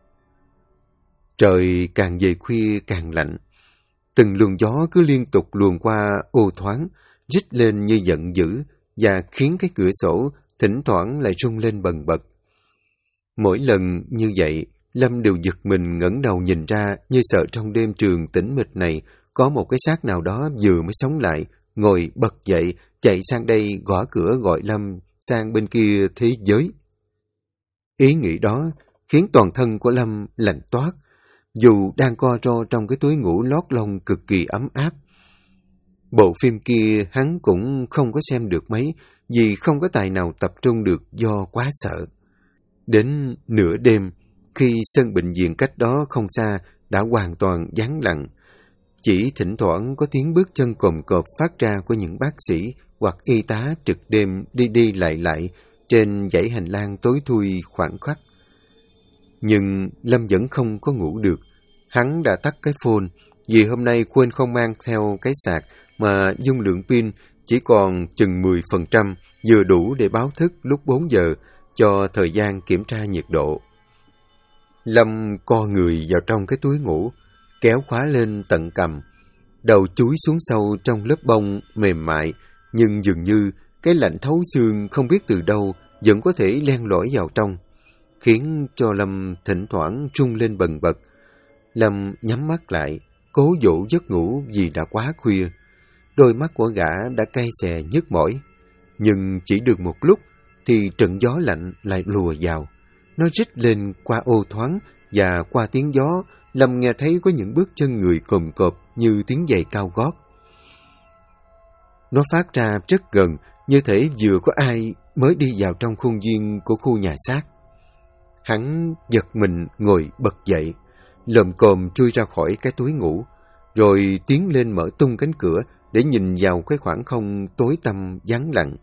Trời càng về khuya càng lạnh, từng luồng gió cứ liên tục luồn qua ô thoáng, rít lên như giận dữ và khiến cái cửa sổ thỉnh thoảng lại rung lên bần bật. Mỗi lần như vậy, Lâm đều giật mình ngẩng đầu nhìn ra, như sợ trong đêm trường tĩnh mịch này có một cái xác nào đó vừa mới sống lại, ngồi bật dậy, chạy sang đây gõ cửa gọi Lâm sang bên kia thế giới. Ý nghĩ đó khiến toàn thân của Lâm lạnh toát, dù đang co ro trong cái túi ngủ lót lông cực kỳ ấm áp. Bộ phim kia hắn cũng không có xem được mấy, vì không có tài nào tập trung được do quá sợ. Đến nửa đêm, khi sân bệnh viện cách đó không xa đã hoàn toàn vắng lặng, chỉ thỉnh thoảng có tiếng bước chân cồm cộp phát ra của những bác sĩ hoặc y tá trực đêm đi đi lại trên dãy hành lang tối thui khoảng khắc. Nhưng Lâm vẫn không có ngủ được. Hắn đã tắt cái phone vì hôm nay quên không mang theo cái sạc mà dung lượng pin chỉ còn chừng 10%, vừa đủ để báo thức lúc 4 giờ cho thời gian kiểm tra nhiệt độ. Lâm co người vào trong cái túi ngủ, kéo khóa lên tận cằm, đầu chúi xuống sâu trong lớp bông mềm mại, nhưng dường như cái lạnh thấu xương không biết từ đâu vẫn có thể len lỏi vào trong, khiến cho Lâm thỉnh thoảng rung lên bần bật. Lâm nhắm mắt lại, cố dỗ giấc ngủ vì đã quá khuya. Đôi mắt của gã đã cay xè nhức mỏi, nhưng chỉ được một lúc thì trận gió lạnh lại lùa vào. Nó rít lên qua ô thoáng, và qua tiếng gió, Lâm nghe thấy có những bước chân người cồm cộp như tiếng giày cao gót. Nó phát ra rất gần, như thể vừa có ai mới đi vào trong khuôn viên của khu nhà xác. Hắn giật mình ngồi bật dậy, lồm cồm chui ra khỏi cái túi ngủ, rồi tiến lên mở tung cánh cửa để nhìn vào cái khoảng không tối tăm vắng lặng.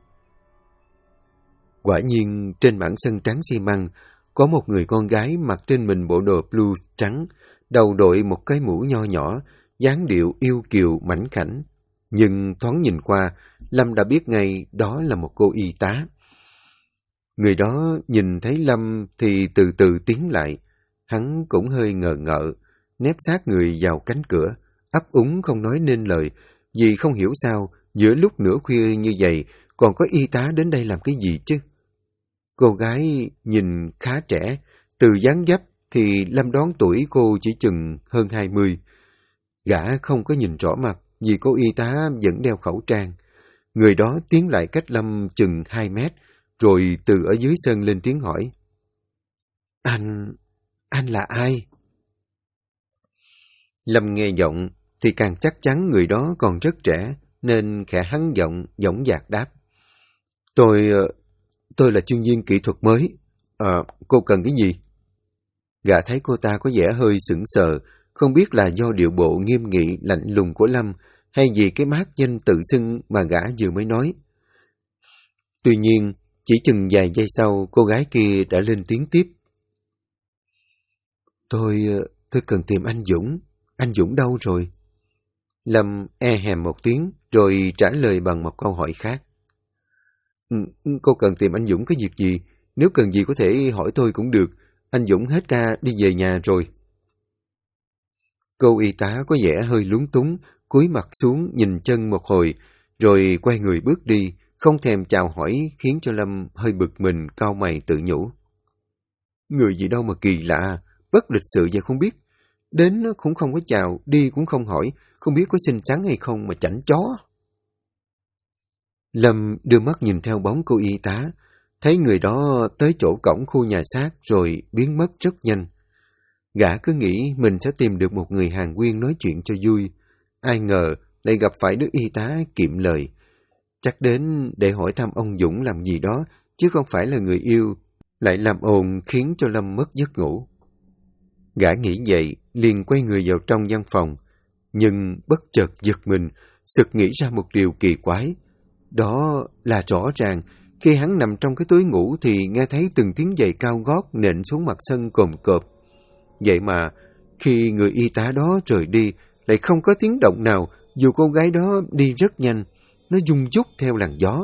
Quả nhiên trên mảng sân trắng xi măng có một người con gái mặc trên mình bộ đồ blue trắng, đầu đội một cái mũ nho nhỏ, dáng điệu yêu kiều mảnh khảnh. Nhưng thoáng nhìn qua, Lâm đã biết ngay đó là một cô y tá. Người đó nhìn thấy Lâm thì từ từ tiến lại. Hắn cũng hơi ngờ ngợ, nép sát người vào cánh cửa, ấp úng không nói nên lời, vì không hiểu sao giữa lúc nửa khuya như vậy còn có y tá đến đây làm cái gì chứ. Cô gái nhìn khá trẻ, từ dáng dấp thì Lâm đoán tuổi cô chỉ chừng hơn 20. Gã không có nhìn rõ mặt vì cô y tá vẫn đeo khẩu trang. Người đó tiến lại cách Lâm chừng 2 mét, rồi từ ở dưới sân lên tiếng hỏi. Anh là ai? Lâm nghe giọng thì càng chắc chắn người đó còn rất trẻ, nên khẽ hắng giọng, dõng dạc đáp. tôi là chuyên viên kỹ thuật mới. Cô cần cái gì? Gã thấy cô ta có vẻ hơi sững sờ, không biết là do điệu bộ nghiêm nghị lạnh lùng của Lâm hay vì cái mác danh tự xưng mà gã vừa mới nói. Tuy nhiên, chỉ chừng vài giây sau, cô gái kia đã lên tiếng tiếp. Tôi cần tìm anh Dũng. Anh Dũng đâu rồi? Lâm hèm một tiếng, rồi trả lời bằng một câu hỏi khác. Cô cần tìm anh Dũng cái việc gì? Nếu cần gì có thể hỏi tôi cũng được. Anh Dũng hết ca đi về nhà rồi. Cô y tá có vẻ hơi lúng túng, cúi mặt xuống nhìn chân một hồi, rồi quay người bước đi, không thèm chào hỏi khiến cho Lâm hơi bực mình, cau mày tự nhủ. Người gì đâu mà kỳ lạ, bất lịch sự vậy không biết. Đến cũng không có chào, đi cũng không hỏi, không biết có xinh xắn hay không mà chảnh chó. Lâm đưa mắt nhìn theo bóng cô y tá, thấy người đó tới chỗ cổng khu nhà xác rồi biến mất rất nhanh. Gã cứ nghĩ mình sẽ tìm được một người Hàn Quyên nói chuyện cho vui. Ai ngờ lại gặp phải đứa y tá kiệm lời. Chắc đến để hỏi thăm ông Dũng làm gì đó, chứ không phải là người yêu, lại làm ồn khiến cho Lâm mất giấc ngủ. Gã nghĩ vậy, liền quay người vào trong văn phòng, nhưng bất chợt giật mình, sực nghĩ ra một điều kỳ quái. Đó là rõ ràng, khi hắn nằm trong cái túi ngủ thì nghe thấy từng tiếng giày cao gót nện xuống mặt sân cồm cộp. Vậy mà, khi người y tá đó rời đi, lại không có tiếng động nào, dù cô gái đó đi rất nhanh, nó rung rúc theo làn gió.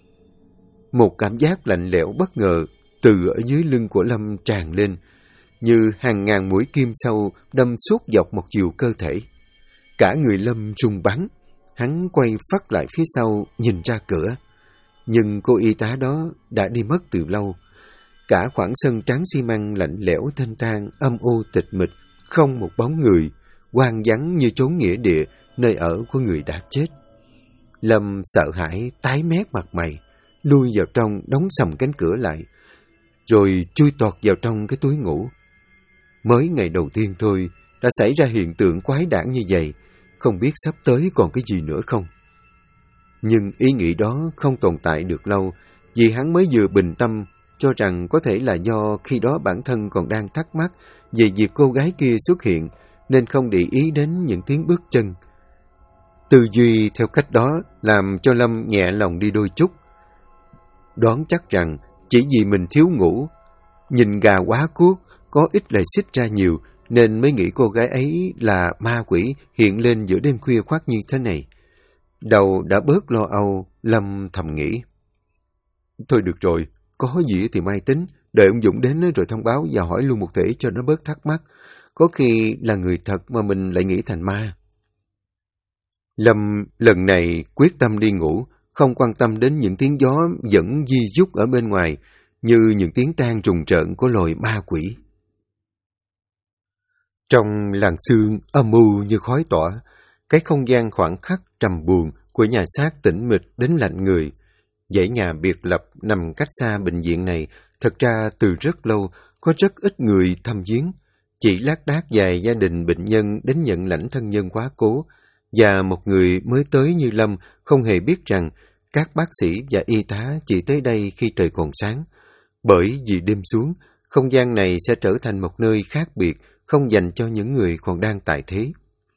Một cảm giác lạnh lẽo bất ngờ từ ở dưới lưng của Lâm tràn lên, như hàng ngàn mũi kim sâu đâm suốt dọc một chiều cơ thể. Cả người Lâm rung bắn, hắn quay phắt lại phía sau nhìn ra cửa. Nhưng cô y tá đó đã đi mất từ lâu. Cả khoảng sân trắng xi măng lạnh lẽo thênh thang, âm u tịch mịch, không một bóng người, hoang vắng như chốn nghĩa địa, nơi ở của người đã chết. Lâm sợ hãi tái mét mặt mày, lui vào trong đóng sầm cánh cửa lại, rồi chui tọt vào trong cái túi ngủ. Mới ngày đầu tiên thôi đã xảy ra hiện tượng quái đản như vậy, không biết sắp tới còn cái gì nữa không. Nhưng ý nghĩ đó không tồn tại được lâu, vì hắn mới vừa bình tâm cho rằng có thể là do khi đó bản thân còn đang thắc mắc về việc cô gái kia xuất hiện, nên không để ý đến những tiếng bước chân. Tư duy theo cách đó làm cho Lâm nhẹ lòng đi đôi chút. Đoán chắc rằng chỉ vì mình thiếu ngủ, nhìn gà quá cuốc, có ít lại xích ra nhiều, nên mới nghĩ cô gái ấy là ma quỷ hiện lên giữa đêm khuya khoắt như thế này. Đầu đã bớt lo âu, Lâm thầm nghĩ. Thôi được rồi, có gì thì mai tính, đợi ông Dũng đến rồi thông báo và hỏi luôn một thể cho nó bớt thắc mắc. Có khi là người thật mà mình lại nghĩ thành ma. Lâm lần này quyết tâm đi ngủ, không quan tâm đến những tiếng gió vẫn di dút ở bên ngoài, như những tiếng than trùng trợn của loài ma quỷ. Trong làng sương âm u như khói tỏa, cái không gian khoảng khắc trầm buồn của nhà xác tĩnh mịch đến lạnh người. Dãy nhà biệt lập nằm cách xa bệnh viện này, thật ra từ rất lâu có rất ít người thăm viếng. Chỉ lác đác vài gia đình bệnh nhân đến nhận lãnh thân nhân quá cố, và một người mới tới như Lâm không hề biết rằng các bác sĩ và y tá chỉ tới đây khi trời còn sáng. Bởi vì đêm xuống, không gian này sẽ trở thành một nơi khác biệt, không dành cho những người còn đang tại thế.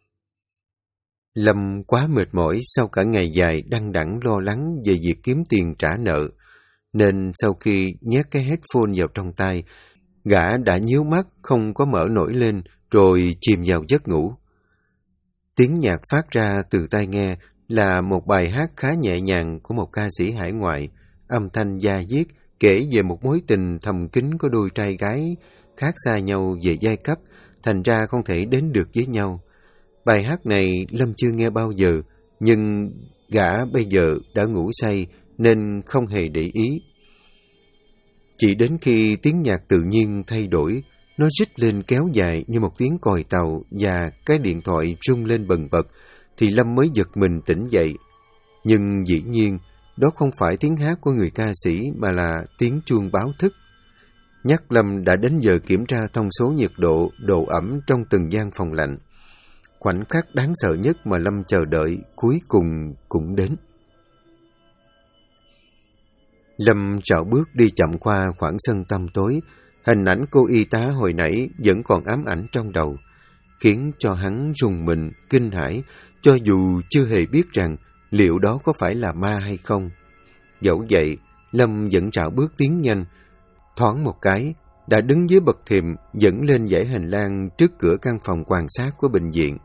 Lâm quá mệt mỏi sau cả ngày dài đăng đẳng lo lắng về việc kiếm tiền trả nợ, nên sau khi nhét cái headphone vào trong tai, gã đã nhíu mắt không có mở nổi lên rồi chìm vào giấc ngủ. Tiếng nhạc phát ra từ tai nghe là một bài hát khá nhẹ nhàng của một ca sĩ hải ngoại, âm thanh da diết kể về một mối tình thầm kín của đôi trai gái khác xa nhau về giai cấp, thành ra không thể đến được với nhau. Bài hát này Lâm chưa nghe bao giờ, nhưng gã bây giờ đã ngủ say nên không hề để ý. Chỉ đến khi tiếng nhạc tự nhiên thay đổi, nó rít lên kéo dài như một tiếng còi tàu và cái điện thoại rung lên bần bật, thì Lâm mới giật mình tỉnh dậy. Nhưng dĩ nhiên, đó không phải tiếng hát của người ca sĩ mà là tiếng chuông báo thức. Nhắc Lâm đã đến giờ kiểm tra thông số nhiệt độ, độ ẩm trong từng gian phòng lạnh. Khoảnh khắc đáng sợ nhất mà Lâm chờ đợi cuối cùng cũng đến. Lâm rảo bước đi chậm qua khoảng sân tăm tối, hình ảnh cô y tá hồi nãy vẫn còn ám ảnh trong đầu, khiến cho hắn rùng mình, kinh hãi, cho dù chưa hề biết rằng liệu đó có phải là ma hay không. Dẫu vậy, Lâm vẫn rảo bước tiến nhanh, thoáng một cái, đã đứng dưới bậc thềm dẫn lên dãy hành lang trước cửa căn phòng quan sát của bệnh viện.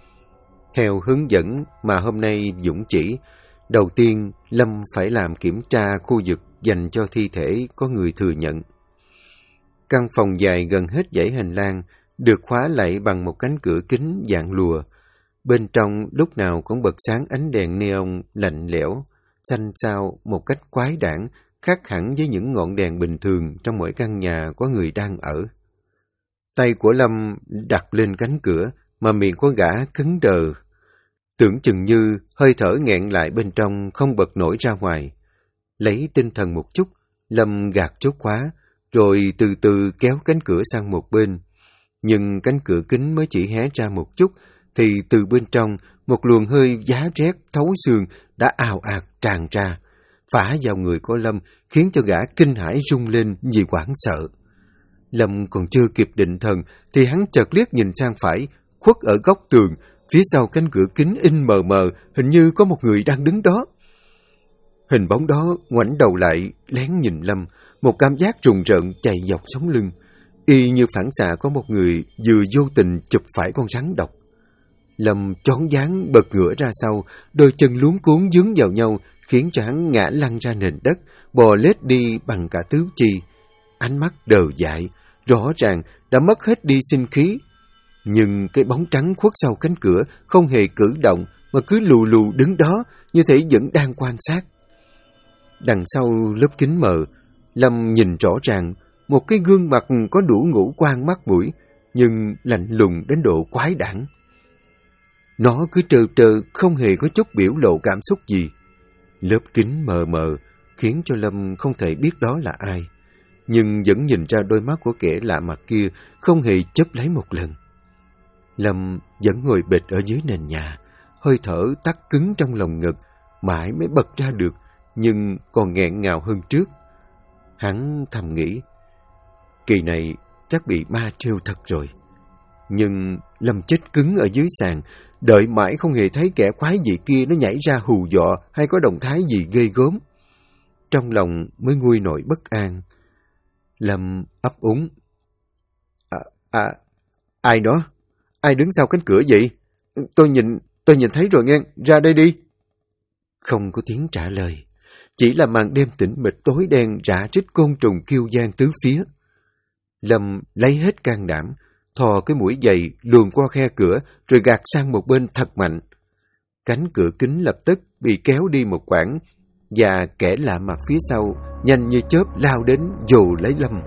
Theo hướng dẫn mà hôm nay Dũng chỉ, đầu tiên Lâm phải làm kiểm tra khu vực dành cho thi thể có người thừa nhận. Căn phòng dài gần hết dãy hành lang, được khóa lại bằng một cánh cửa kính dạng lùa. Bên trong lúc nào cũng bật sáng ánh đèn neon lạnh lẽo, xanh xao một cách quái đản, khác hẳn với những ngọn đèn bình thường trong mỗi căn nhà có người đang ở. Tay của Lâm đặt lên cánh cửa, mà miệng của gã cứng đờ. Tưởng chừng như hơi thở nghẹn lại bên trong không bật nổi ra ngoài. Lấy tinh thần một chút, Lâm gạt chốt khóa, rồi từ từ kéo cánh cửa sang một bên. Nhưng cánh cửa kính mới chỉ hé ra một chút, thì từ bên trong một luồng hơi giá rét thấu xương đã ào ạt tràn ra, phả vào người của Lâm, khiến cho gã kinh hãi rung lên vì hoảng sợ. Lâm còn chưa kịp định thần, thì hắn chợt liếc nhìn sang phải, khuất ở góc tường, phía sau cánh cửa kính in mờ mờ, hình như có một người đang đứng đó. Hình bóng đó ngoảnh đầu lại, lén nhìn Lâm, một cảm giác rùng rợn chạy dọc sống lưng, y như phản xạ có một người vừa vô tình chụp phải con rắn độc. Lâm choáng váng bật ngửa ra sau, đôi chân luống cuống dướng vào nhau, khiến cho hắn ngã lăn ra nền đất, bò lết đi bằng cả tứ chi. Ánh mắt đờ dại, rõ ràng đã mất hết đi sinh khí. Nhưng cái bóng trắng khuất sau cánh cửa không hề cử động, mà cứ lù lù đứng đó, như thể vẫn đang quan sát. Đằng sau lớp kính mờ, Lâm nhìn rõ ràng một cái gương mặt có đủ ngũ quan mắt mũi, nhưng lạnh lùng đến độ quái đản. Nó cứ trơ trơ, không hề có chút biểu lộ cảm xúc gì. Lớp kính mờ mờ khiến cho Lâm không thể biết đó là ai, nhưng vẫn nhìn ra đôi mắt của kẻ lạ mặt kia không hề chớp lấy một lần. Lâm vẫn ngồi bệt ở dưới nền nhà, hơi thở tắc cứng trong lồng ngực, mãi mới bật ra được, nhưng còn nghẹn ngào hơn trước. Hắn thầm nghĩ, kỳ này chắc bị ma trêu thật rồi. Nhưng Lâm chết cứng ở dưới sàn, đợi mãi không hề thấy kẻ quái dị kia nó nhảy ra hù dọa hay có động thái gì ghê gớm. Trong lòng mới nguôi nổi bất an. Lâm ấp úng. Ai đó? Ai đứng sau cánh cửa vậy? Tôi nhìn thấy rồi nghe, ra đây đi. Không có tiếng trả lời, chỉ là màn đêm tĩnh mịch tối đen rã rít côn trùng kêu vang tứ phía. Lâm lấy hết can đảm, thò cái mũi giày luồn qua khe cửa rồi gạt sang một bên thật mạnh. Cánh cửa kính lập tức bị kéo đi một quãng, và kẻ lạ mặt phía sau nhanh như chớp lao đến dồ lấy Lâm.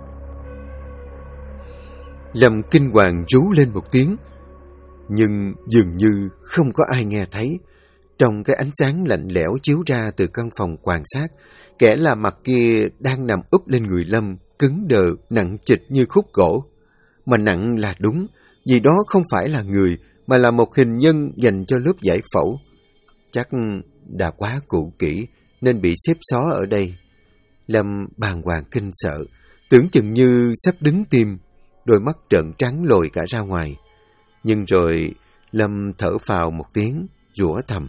Lâm kinh hoàng rú lên một tiếng, nhưng dường như không có ai nghe thấy. Trong cái ánh sáng lạnh lẽo chiếu ra từ căn phòng quan sát, kẻ lạ mặt kia đang nằm úp lên người Lâm, cứng đờ, nặng trịch như khúc gỗ. Mà nặng là đúng, vì đó không phải là người, mà là một hình nhân dành cho lớp giải phẫu. Chắc đã quá cũ kỹ, nên bị xếp xó ở đây. Lâm bàng hoàng kinh sợ, tưởng chừng như sắp đứng tim, đôi mắt trợn trắng lồi cả ra ngoài. Nhưng rồi Lâm thở phào một tiếng, rủa thầm.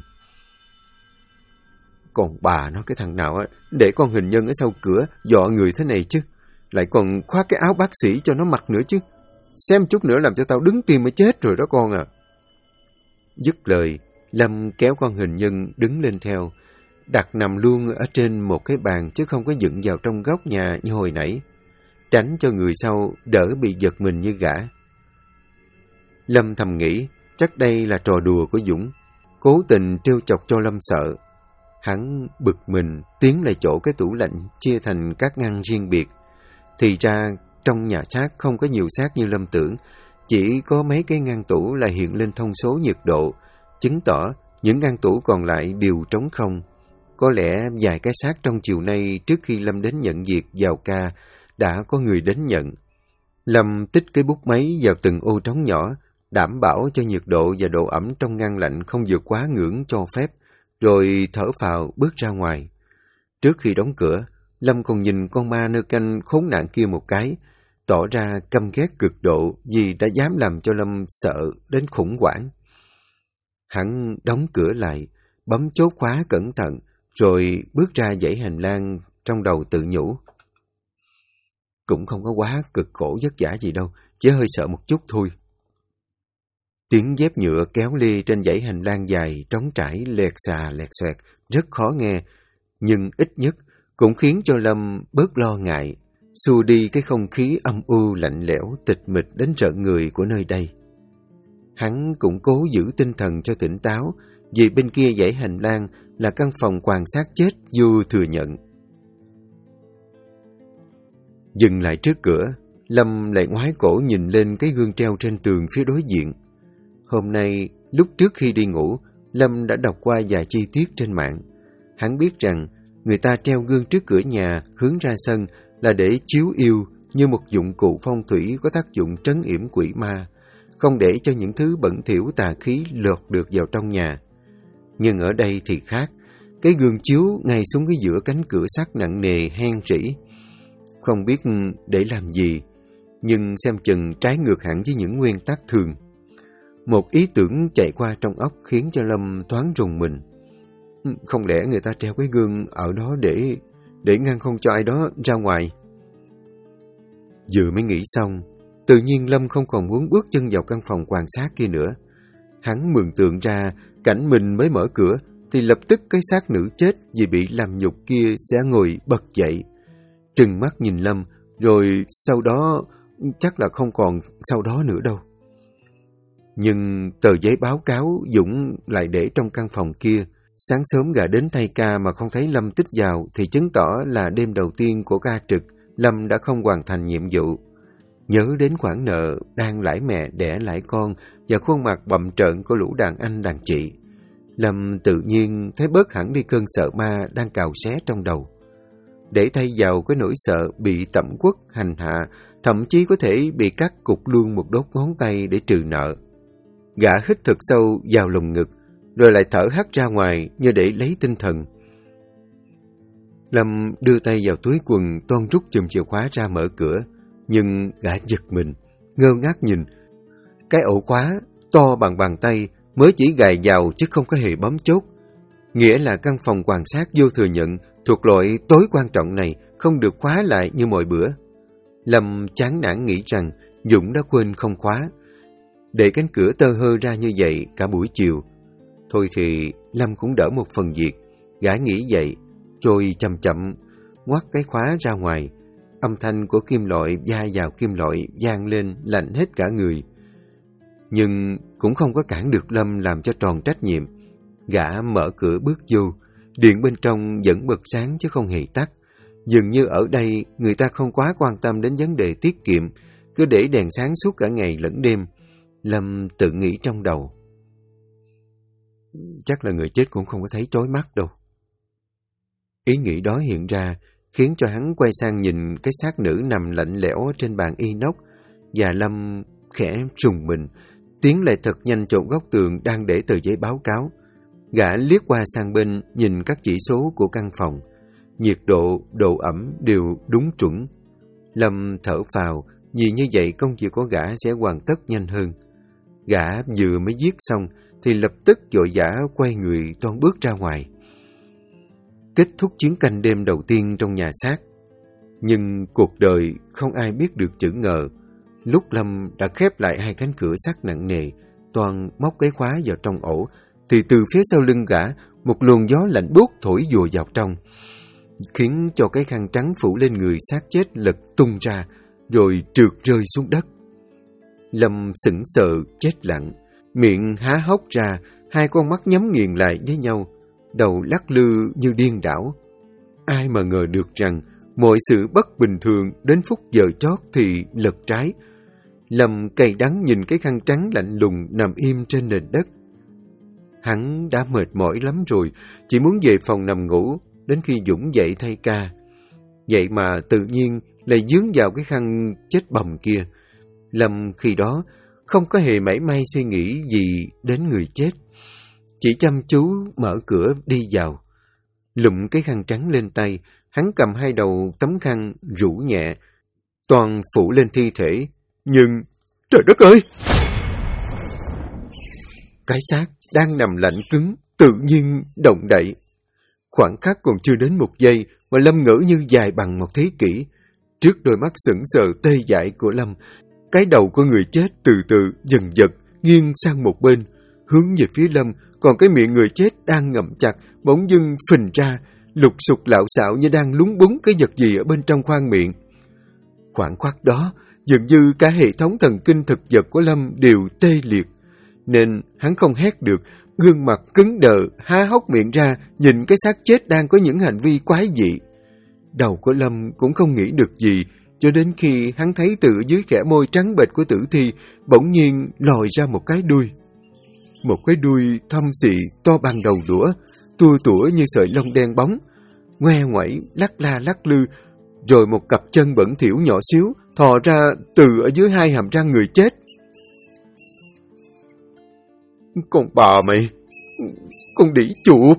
Còn bà nó cái thằng nào á, để con hình nhân ở sau cửa dọ người thế này chứ, lại còn khoác cái áo bác sĩ cho nó mặc nữa chứ. Xem chút nữa làm cho tao đứng tim mới chết rồi đó con à. Dứt lời, Lâm kéo con hình nhân đứng lên theo, đặt nằm luôn ở trên một cái bàn chứ không có dựng vào trong góc nhà như hồi nãy, tránh cho người sau đỡ bị giật mình như gã. Lâm thầm nghĩ, chắc đây là trò đùa của Dũng, cố tình trêu chọc cho Lâm sợ. Hắn bực mình tiến lại chỗ cái tủ lạnh chia thành các ngăn riêng biệt. Thì ra trong nhà xác không có nhiều xác như Lâm tưởng, chỉ có mấy cái ngăn tủ là hiện lên thông số nhiệt độ, chứng tỏ những ngăn tủ còn lại đều trống không. Có lẽ vài cái xác trong chiều nay trước khi Lâm đến nhận việc vào ca đã có người đến nhận. Lâm tích cái bút máy vào từng ô trống nhỏ, đảm bảo cho nhiệt độ và độ ẩm trong ngăn lạnh không vượt quá ngưỡng cho phép, rồi thở phào bước ra ngoài. Trước khi đóng cửa, Lâm còn nhìn con ma nơ canh khốn nạn kia một cái, tỏ ra căm ghét cực độ vì đã dám làm cho Lâm sợ đến khủng hoảng. Hắn đóng cửa lại, bấm chốt khóa cẩn thận, rồi bước ra dãy hành lang, trong đầu tự nhủ. Cũng không có quá cực khổ vất vả gì đâu, chỉ hơi sợ một chút thôi. Tiếng dép nhựa kéo lê trên dãy hành lang dài, trống trải, lẹt xà lẹt xoẹt, rất khó nghe, nhưng ít nhất cũng khiến cho Lâm bớt lo ngại, xua đi cái không khí âm u lạnh lẽo, tịch mịch đến rợn người của nơi đây. Hắn cũng cố giữ tinh thần cho tỉnh táo, vì bên kia dãy hành lang là căn phòng quan sát chết vô thừa nhận. Dừng lại trước cửa, Lâm lại ngoái cổ nhìn lên cái gương treo trên tường phía đối diện. Hôm nay, lúc trước khi đi ngủ, Lâm đã đọc qua vài chi tiết trên mạng. Hắn biết rằng người ta treo gương trước cửa nhà hướng ra sân là để chiếu yêu như một dụng cụ phong thủy có tác dụng trấn yểm quỷ ma, không để cho những thứ bẩn thỉu tà khí lọt được vào trong nhà. Nhưng ở đây thì khác, cái gương chiếu ngay xuống cái giữa cánh cửa sắt nặng nề hen rỉ. Không biết để làm gì, nhưng xem chừng trái ngược hẳn với những nguyên tắc thường. Một ý tưởng chạy qua trong óc khiến cho Lâm thoáng rùng mình. Không lẽ người ta treo cái gương ở đó để ngăn không cho ai đó ra ngoài? Vừa mới nghĩ xong, tự nhiên Lâm không còn muốn bước chân vào căn phòng quan sát kia nữa. Hắn mường tượng ra cảnh mình mới mở cửa thì lập tức cái xác nữ chết vì bị làm nhục kia sẽ ngồi bật dậy, trừng mắt nhìn Lâm, rồi sau đó chắc là không còn sau đó nữa đâu. Nhưng tờ giấy báo cáo Dũng lại để trong căn phòng kia. Sáng sớm gã đến thay ca mà không thấy Lâm tích vào thì chứng tỏ là đêm đầu tiên của ca trực, Lâm đã không hoàn thành nhiệm vụ. Nhớ đến khoản nợ đang lãi mẹ đẻ lãi con và khuôn mặt bặm trợn của lũ đàn anh đàn chị, Lâm tự nhiên thấy bớt hẳn đi cơn sợ ma đang cào xé trong đầu. Để thay vào cái nỗi sợ bị tẩm quất, hành hạ, thậm chí có thể bị cắt cụt luôn một đốt ngón tay để trừ nợ. Gã hít thật sâu vào lồng ngực, rồi lại thở hắt ra ngoài như để lấy tinh thần. Lâm đưa tay vào túi quần toan rút chùm chìa khóa ra mở cửa, nhưng gã giật mình, ngơ ngác nhìn. Cái ổ khóa to bằng bàn tay mới chỉ gài vào chứ không có hề bấm chốt. Nghĩa là căn phòng quan sát vô thừa nhận thuộc loại tối quan trọng này không được khóa lại như mọi bữa. Lâm chán nản nghĩ rằng Dũng đã quên không khóa, để cánh cửa tơ hơ ra như vậy cả buổi chiều. Thôi thì Lâm cũng đỡ một phần việc. Gã nghĩ vậy, rồi chậm chậm ngoắt cái khóa ra ngoài. Âm thanh của kim loại va vào kim loại vang lên lạnh hết cả người. Nhưng cũng không có cản được Lâm làm cho tròn trách nhiệm. Gã mở cửa bước vô, điện bên trong vẫn bật sáng chứ không hề tắt. Dường như ở đây người ta không quá quan tâm đến vấn đề tiết kiệm, cứ để đèn sáng suốt cả ngày lẫn đêm. Lâm tự nghĩ trong đầu. Chắc là người chết cũng không có thấy chói mắt đâu. Ý nghĩ đó hiện ra khiến cho hắn quay sang nhìn cái xác nữ nằm lạnh lẽo trên bàn inox, và Lâm khẽ rùng mình, tiến lại thật nhanh chỗ góc tường đang để tờ giấy báo cáo. Gã liếc qua sang bên nhìn các chỉ số của căn phòng, nhiệt độ, độ ẩm đều đúng chuẩn. Lâm thở phào, vì như vậy công việc của gã sẽ hoàn tất nhanh hơn. Gã vừa mới viết xong thì lập tức vội vã quay người toan bước ra ngoài. Kết thúc chuyến canh đêm đầu tiên trong nhà xác. Nhưng cuộc đời không ai biết được chữ ngờ. Lúc Lâm đã khép lại hai cánh cửa sắt nặng nề, toan móc cái khóa vào trong ổ, thì từ phía sau lưng gã, một luồng gió lạnh buốt thổi vùa vào trong, khiến cho cái khăn trắng phủ lên người xác chết lật tung ra, rồi trượt rơi xuống đất. Lâm sững sờ chết lặng, miệng há hốc ra, hai con mắt nhắm nghiền lại với nhau, đầu lắc lư như điên đảo. Ai mà ngờ được rằng mọi sự bất bình thường đến phút giờ chót thì lật trái. Lâm cay đắng nhìn cái khăn trắng lạnh lùng nằm im trên nền đất. Hắn đã mệt mỏi lắm rồi, chỉ muốn về phòng nằm ngủ, đến khi Dũng dậy thay ca. Vậy mà tự nhiên lại dướng vào cái khăn chết bầm kia. Lâm khi đó không có hề mảy may suy nghĩ gì đến người chết, chỉ chăm chú mở cửa đi vào. Lụm cái khăn trắng lên tay, Hắn cầm hai đầu tấm khăn rũ nhẹ, toàn phủ lên thi thể. Nhưng, trời đất ơi! Cái xác đang nằm lạnh cứng, tự nhiên động đậy. Khoảng khắc còn chưa đến 1 giây mà Lâm ngỡ như dài bằng 1 thế kỷ. Trước đôi mắt sững sờ tê dại của Lâm, cái đầu của người chết từ từ dần dật nghiêng sang một bên, hướng về phía Lâm, còn cái miệng người chết đang ngậm chặt, bỗng dưng phình ra, lục sục lạo xạo như đang lúng búng cái vật gì ở bên trong khoang miệng. Khoảng khắc đó, dường như cả hệ thống thần kinh thực vật của Lâm đều tê liệt, nên hắn không hét được, gương mặt cứng đờ, há hốc miệng ra, nhìn cái xác chết đang có những hành vi quái dị. Đầu của Lâm cũng không nghĩ được gì, cho đến khi hắn thấy từ dưới kẽ môi trắng bệch của tử thi, bỗng nhiên lòi ra một cái đuôi. Một cái đuôi thâm xị, to bằng đầu đũa, tua tủa như sợi lông đen bóng, ngoe ngoẩy, lắc la lắc lư, rồi một cặp chân bẩn thỉu nhỏ xíu, thò ra từ ở dưới 2 hàm răng người chết. Con bà mày! Con đĩ chuột!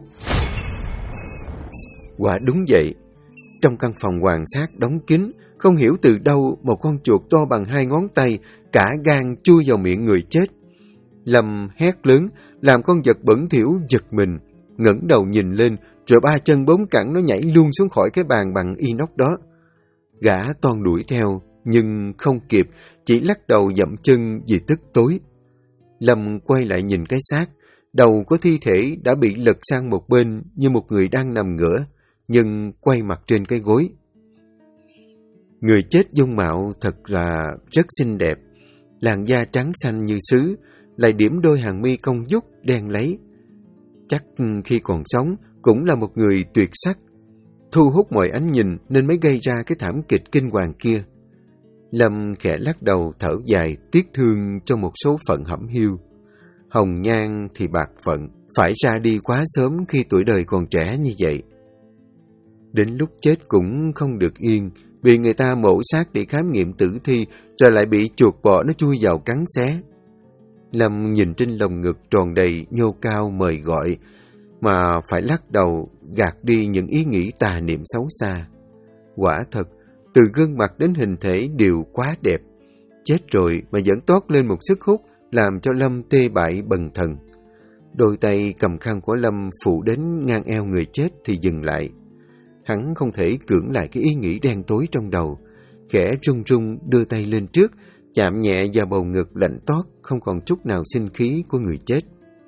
Quả đúng vậy. Trong căn phòng hoàng sát đóng kín, không hiểu từ đâu một con chuột to bằng 2 ngón tay, cả gan chui vào miệng người chết. Lâm hét lớn, làm con vật bẩn thỉu giật mình, ngẩng đầu nhìn lên, rồi 3 chân 4 cẳng nó nhảy luôn xuống khỏi cái bàn bằng inox đó. Gã toan đuổi theo, nhưng không kịp, chỉ lắc đầu dậm chân vì tức tối. Lâm quay lại nhìn cái xác, đầu của thi thể đã bị lật sang một bên như một người đang nằm ngửa, nhưng quay mặt trên cái gối. Người chết dung mạo thật là rất xinh đẹp, làn da trắng xanh như sứ, lại điểm đôi hàng mi cong vút đen láy. Chắc khi còn sống cũng là một người tuyệt sắc, thu hút mọi ánh nhìn nên mới gây ra cái thảm kịch kinh hoàng kia. Lâm khẽ lắc đầu thở dài, tiếc thương cho một số phận hẩm hiu. Hồng nhan thì bạc phận, phải ra đi quá sớm khi tuổi đời còn trẻ như vậy. Đến lúc chết cũng không được yên, bị người ta mổ xác để khám nghiệm tử thi, rồi lại bị chuột bọ nó chui vào cắn xé. Lâm nhìn trên lồng ngực tròn đầy nhô cao mời gọi, mà phải lắc đầu gạt đi những ý nghĩ tà niệm xấu xa. Quả thật, từ gương mặt đến hình thể đều quá đẹp. Chết rồi mà vẫn toát lên một sức hút, làm cho Lâm tê bại bần thần. Đôi tay cầm khăn của Lâm phủ đến ngang eo người chết thì dừng lại. Hắn không thể cưỡng lại cái ý nghĩ đen tối trong đầu, khẽ run run đưa tay lên trước, chạm nhẹ vào bầu ngực lạnh toát, không còn chút nào sinh khí của người chết.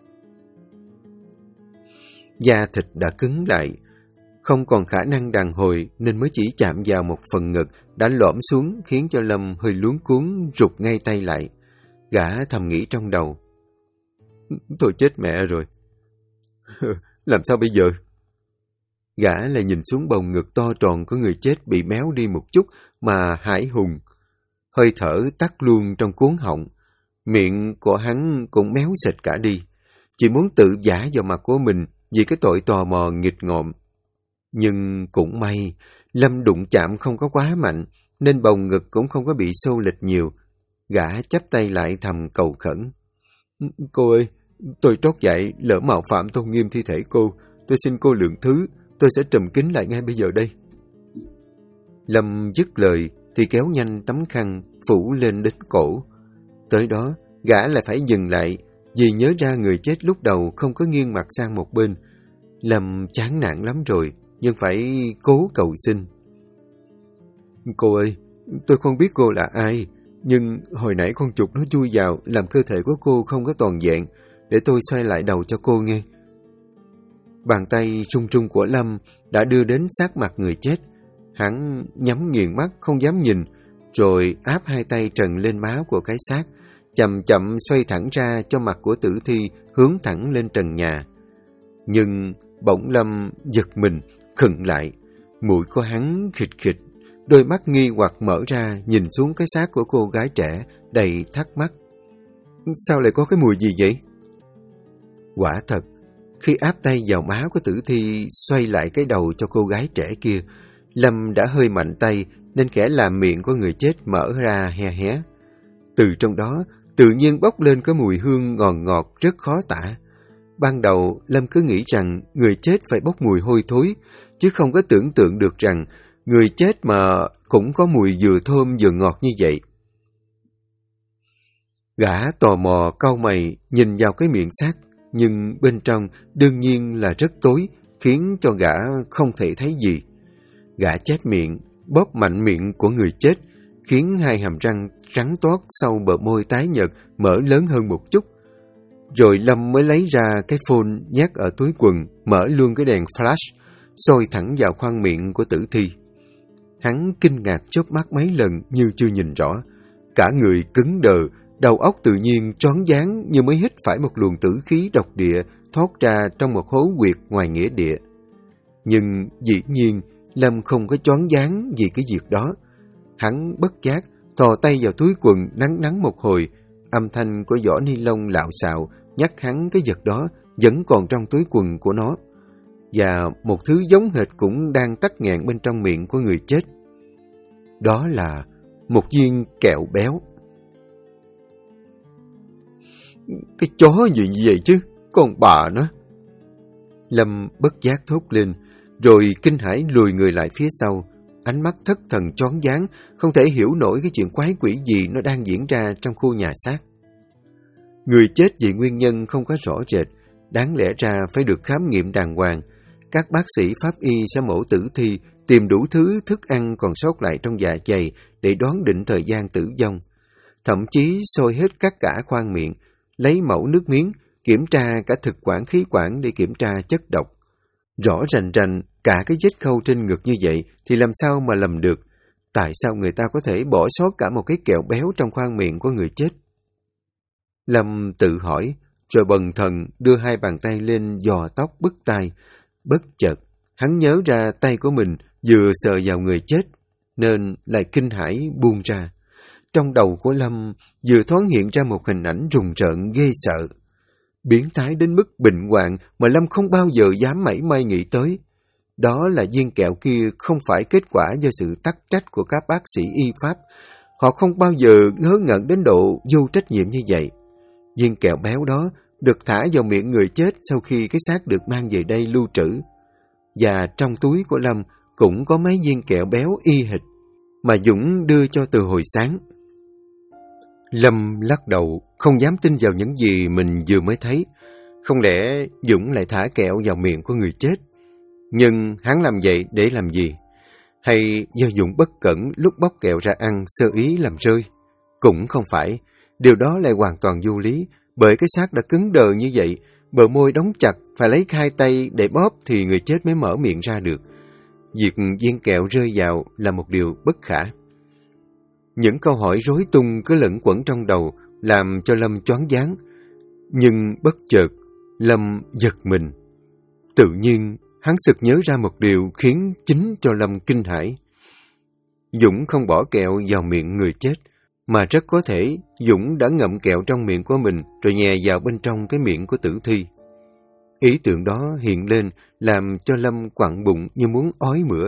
Da thịt đã cứng lại, không còn khả năng đàn hồi nên mới chỉ chạm vào một phần ngực đã lõm xuống, khiến cho Lâm hơi luống cuống rụt ngay tay lại. Gã thầm nghĩ trong đầu: tôi chết mẹ rồi. Làm sao bây giờ? Gã lại nhìn xuống bầu ngực to tròn của người chết bị méo đi một chút mà hãi hùng. Hơi thở tắt luôn trong cuống họng. Miệng của hắn cũng méo xệch cả đi. Chỉ muốn tự vả vào mặt của mình vì cái tội tò mò nghịch ngợm. Nhưng cũng may, Lâm đụng chạm không có quá mạnh, nên bầu ngực cũng không có bị xô lệch nhiều. Gã chắp tay lại thầm cầu khẩn: cô ơi, tôi trót dại lỡ mạo phạm tôn nghiêm thi thể cô. Tôi xin cô lượng thứ, tôi sẽ trùm kín lại ngay bây giờ đây. Lâm dứt lời thì kéo nhanh tấm khăn phủ lên đến cổ. Tới đó, gã lại phải dừng lại vì nhớ ra người chết lúc đầu không có nghiêng mặt sang một bên. Lâm chán nản lắm rồi, nhưng phải cố cầu xin: cô ơi, tôi không biết cô là ai, nhưng hồi nãy con chuột nó chui vào làm cơ thể của cô không có toàn vẹn, để tôi xoay lại đầu cho cô nghe. Bàn tay run run của Lâm đã đưa đến sát mặt người chết. Hắn nhắm nghiền mắt không dám nhìn, rồi áp 2 tay trần lên má của cái xác, chậm chậm xoay thẳng ra cho mặt của tử thi hướng thẳng lên trần nhà. Nhưng bỗng Lâm giật mình, khựng lại, mũi của hắn khịt khịt, đôi mắt nghi hoặc mở ra nhìn xuống cái xác của cô gái trẻ đầy thắc mắc. Sao lại có cái mùi gì vậy? Quả thật, khi áp tay vào má của tử thi xoay lại cái đầu cho cô gái trẻ kia, Lâm đã hơi mạnh tay nên khẽ làm miệng của người chết mở ra he hé. Từ trong đó tự nhiên bốc lên cái mùi hương ngọt ngọt rất khó tả. Ban đầu Lâm cứ nghĩ rằng người chết phải bốc mùi hôi thối, chứ không có tưởng tượng được rằng người chết mà cũng có mùi vừa thơm vừa ngọt như vậy. Gã tò mò cau mày nhìn vào cái miệng xác, nhưng bên trong đương nhiên là rất tối, khiến cho gã không thể thấy gì. Gã chép miệng, bóp mạnh miệng của người chết, khiến hai hàm răng trắng toát sau bờ môi tái nhợt mở lớn hơn một chút. Rồi Lâm mới lấy ra cái phone nhét ở túi quần, mở luôn cái đèn flash, soi thẳng vào khoang miệng của tử thi. Hắn kinh ngạc chớp mắt mấy lần như chưa nhìn rõ. Cả người cứng đờ, đầu óc tự nhiên choáng váng như mới hít phải một luồng tử khí độc địa thoát ra trong một hố huyệt ngoài nghĩa địa. Nhưng dĩ nhiên Lâm không có choáng váng vì cái việc đó. Hắn bất giác thò tay vào túi quần nắn một hồi, âm thanh của vỏ ni lông lạo xạo nhắc hắn cái vật đó vẫn còn trong túi quần của nó. Và một thứ giống hệt cũng đang tắc nghẹn bên trong miệng của người chết. Đó là một viên kẹo béo. Cái chó gì vậy chứ, con bà nó. Lâm bất giác thốt lên, rồi kinh hãi lùi người lại phía sau, ánh mắt thất thần choáng váng, không thể hiểu nổi cái chuyện quái quỷ gì nó đang diễn ra trong khu nhà xác. Người chết vì nguyên nhân không có rõ rệt, đáng lẽ ra phải được khám nghiệm đàng hoàng. Các bác sĩ pháp y sẽ mổ tử thi, tìm đủ thứ thức ăn còn sót lại trong dạ dày để đoán định thời gian tử vong. Thậm chí soi hết các cả khoang miệng, lấy mẫu nước miếng, kiểm tra cả thực quản khí quản để kiểm tra chất độc. Rõ rành rành cả cái vết khâu trên ngực như vậy thì làm sao mà lầm được? Tại sao người ta có thể bỏ sót cả một cái kẹo béo trong khoang miệng của người chết? Lâm tự hỏi, rồi bần thần đưa hai bàn tay lên dò tóc bứt tai. Bất chợt, hắn nhớ ra tay của mình vừa sờ vào người chết, nên lại kinh hãi buông ra. Trong đầu của Lâm vừa thoáng hiện ra một hình ảnh rùng rợn ghê sợ. Biến thái đến mức bệnh hoạn mà Lâm không bao giờ dám mảy may nghĩ tới. Đó là viên kẹo kia không phải kết quả do sự tắc trách của các bác sĩ y pháp. Họ không bao giờ ngớ ngẩn đến độ vô trách nhiệm như vậy. Viên kẹo béo đó được thả vào miệng người chết sau khi cái xác được mang về đây lưu trữ. Và trong túi của Lâm cũng có mấy viên kẹo béo y hệt mà Dũng đưa cho từ hồi sáng. Lâm lắc đầu, không dám tin vào những gì mình vừa mới thấy. Không lẽ Dũng lại thả kẹo vào miệng của người chết? Nhưng hắn làm vậy để làm gì? Hay do Dũng bất cẩn lúc bóc kẹo ra ăn sơ ý làm rơi? Cũng không phải. Điều đó lại hoàn toàn vô lý, bởi cái xác đã cứng đờ như vậy, bờ môi đóng chặt, phải lấy hai tay để bóp thì người chết mới mở miệng ra được. Việc viên kẹo rơi vào là một điều bất khả. Những câu hỏi rối tung cứ lẫn quẩn trong đầu, làm cho Lâm choáng váng. Nhưng bất chợt, Lâm giật mình. Tự nhiên, hắn sực nhớ ra một điều khiến chính cho Lâm kinh hãi. Dũng không bỏ kẹo vào miệng người chết, mà rất có thể Dũng đã ngậm kẹo trong miệng của mình rồi nhè vào bên trong cái miệng của tử thi. Ý tưởng đó hiện lên làm cho Lâm quặn bụng như muốn ói mửa.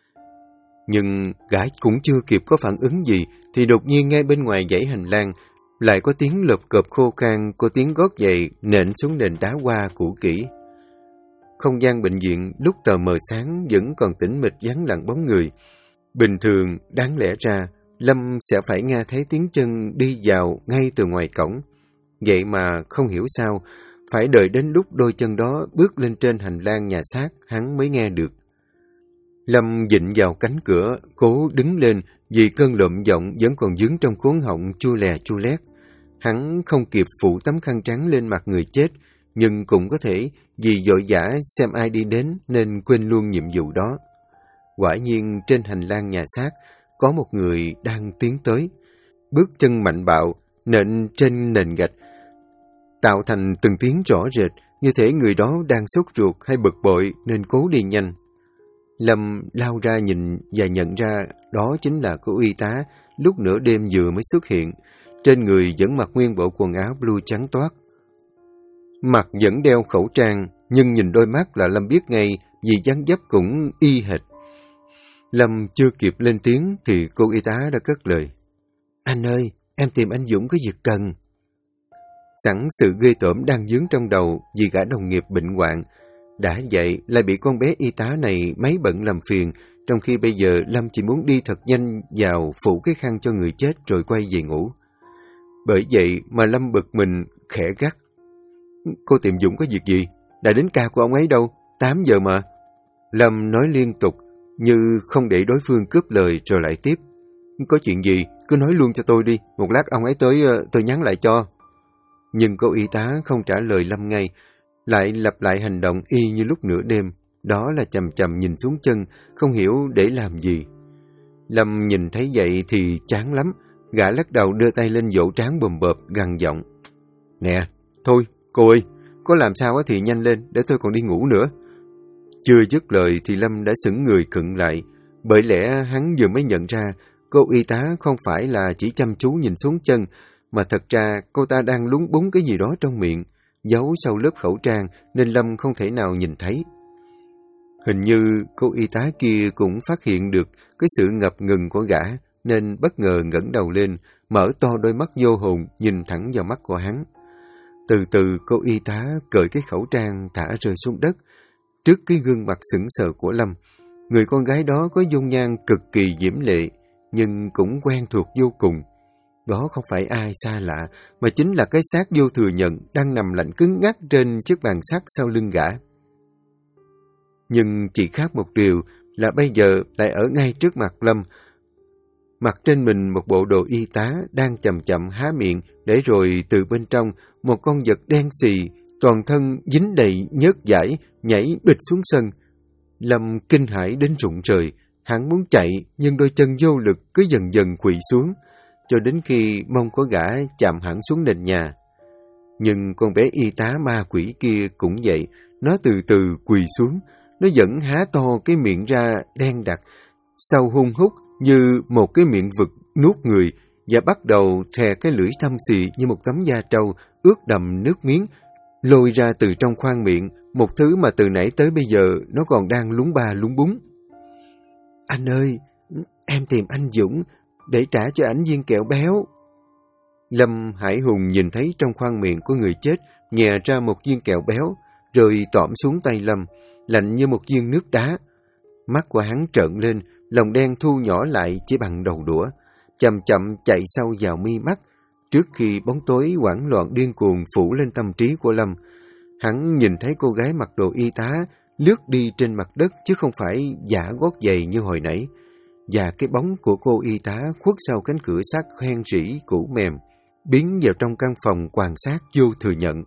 Nhưng gã cũng chưa kịp có phản ứng gì thì đột nhiên ngay bên ngoài dãy hành lang lại có tiếng lợp cộp khô khan, có tiếng gót giày nện xuống nền đá hoa cũ kỹ. Không gian bệnh viện lúc tờ mờ sáng vẫn còn tĩnh mịch vắng lặng bóng người. Bình thường, đáng lẽ ra, Lâm sẽ phải nghe thấy tiếng chân đi vào ngay từ ngoài cổng. Vậy mà không hiểu sao, phải đợi đến lúc đôi chân đó bước lên trên hành lang nhà xác, hắn mới nghe được. Lâm dịnh vào cánh cửa, cố đứng lên vì cơn lộm giọng vẫn còn vướng trong cuống họng chua lè chua lét. Hắn không kịp phủ tấm khăn trắng lên mặt người chết, nhưng cũng có thể vì vội vã xem ai đi đến nên quên luôn nhiệm vụ đó. Quả nhiên trên hành lang nhà xác có một người đang tiến tới. Bước chân mạnh bạo, nện trên nền gạch, tạo thành từng tiếng rõ rệt, như thể người đó đang sốt ruột hay bực bội nên cố đi nhanh. Lâm lao ra nhìn và nhận ra đó chính là cô y tá lúc nửa đêm vừa mới xuất hiện. Trên người vẫn mặc nguyên bộ quần áo blue trắng toát. Mặt vẫn đeo khẩu trang, nhưng nhìn đôi mắt là Lâm biết ngay vì dáng dấp cũng y hệt. Lâm chưa kịp lên tiếng thì cô y tá đã cất lời. Anh ơi, em tìm anh Dũng có việc cần. Sẵn sự ghê tởm đang dướng trong đầu vì gã đồng nghiệp bệnh hoạn, Đã vậy lại bị con bé y tá này mấy bận làm phiền, trong khi bây giờ Lâm chỉ muốn đi thật nhanh vào phủ cái khăn cho người chết rồi quay về ngủ. Bởi vậy mà Lâm bực mình khẽ gắt. Cô tìm Dũng có việc gì? Đã đến ca của ông ấy đâu? 8 giờ mà. Lâm nói liên tục như không để đối phương cướp lời rồi lại tiếp. Có chuyện gì? Cứ nói luôn cho tôi đi. Một lát ông ấy tới tôi nhắn lại cho. Nhưng cô y tá không trả lời Lâm ngay, lại lặp lại hành động y như lúc nửa đêm. Đó là chầm chầm nhìn xuống chân, không hiểu để làm gì. Lâm nhìn thấy vậy thì chán lắm. Gã lắc đầu đưa tay lên vỗ trán bùm bợp gằn giọng. Nè, thôi, cô ơi, có làm sao thì nhanh lên, để tôi còn đi ngủ nữa. Chưa dứt lời thì Lâm đã sững người khựng lại, bởi lẽ hắn vừa mới nhận ra cô y tá không phải là chỉ chăm chú nhìn xuống chân, mà thật ra cô ta đang lúng búng cái gì đó trong miệng, giấu sau lớp khẩu trang nên Lâm không thể nào nhìn thấy. Hình như cô y tá kia cũng phát hiện được cái sự ngập ngừng của gã, nên bất ngờ ngẩng đầu lên, mở to đôi mắt vô hồn nhìn thẳng vào mắt của hắn. Từ từ cô y tá cởi cái khẩu trang thả rơi xuống đất, trước cái gương mặt sững sờ của Lâm. Người con gái đó có dung nhan cực kỳ diễm lệ, nhưng cũng quen thuộc vô cùng. Đó không phải ai xa lạ, mà chính là cái xác Vô Thừa Nhận đang nằm lạnh cứng ngắc trên chiếc bàn sắt sau lưng gã. Nhưng chỉ khác một điều là bây giờ lại ở ngay trước mặt Lâm. Mặc trên mình một bộ đồ y tá đang chậm chậm há miệng, để rồi từ bên trong một con vật đen xì, toàn thân dính đầy nhớt dãi, nhảy bịch xuống sân. Lâm kinh hãi đến rụng rời, hắn muốn chạy nhưng đôi chân vô lực cứ dần dần quỵ xuống, cho đến khi mông của gã chạm hẳn xuống nền nhà. Nhưng con bé y tá ma quỷ kia cũng vậy, nó từ từ quỳ xuống, nó vẫn há to cái miệng ra đen đặc, sau hun hút như một cái miệng vực nuốt người, và bắt đầu thè cái lưỡi thâm xì như một tấm da trâu ướt đầm nước miếng, lôi ra từ trong khoang miệng một thứ mà từ nãy tới bây giờ nó còn đang lúng ba lúng búng. Anh ơi, em tìm anh Dũng để trả cho ảnh viên kẹo béo. Lâm Hải Hùng nhìn thấy trong khoang miệng của người chết nhè ra một viên kẹo béo, rồi tõm xuống tay Lâm, lạnh như một viên nước đá. Mắt của hắn trợn lên, lòng đen thu nhỏ lại chỉ bằng đầu đũa, chậm chậm chạy sâu vào mi mắt, trước khi bóng tối hoảng loạn điên cuồng phủ lên tâm trí của Lâm. Hắn nhìn thấy cô gái mặc đồ y tá lướt đi trên mặt đất chứ không phải giả gót giày như hồi nãy, và cái bóng của cô y tá khuất sau cánh cửa sắt hoen rỉ cũ mềm, biến vào trong căn phòng quan sát Vô Thừa Nhận.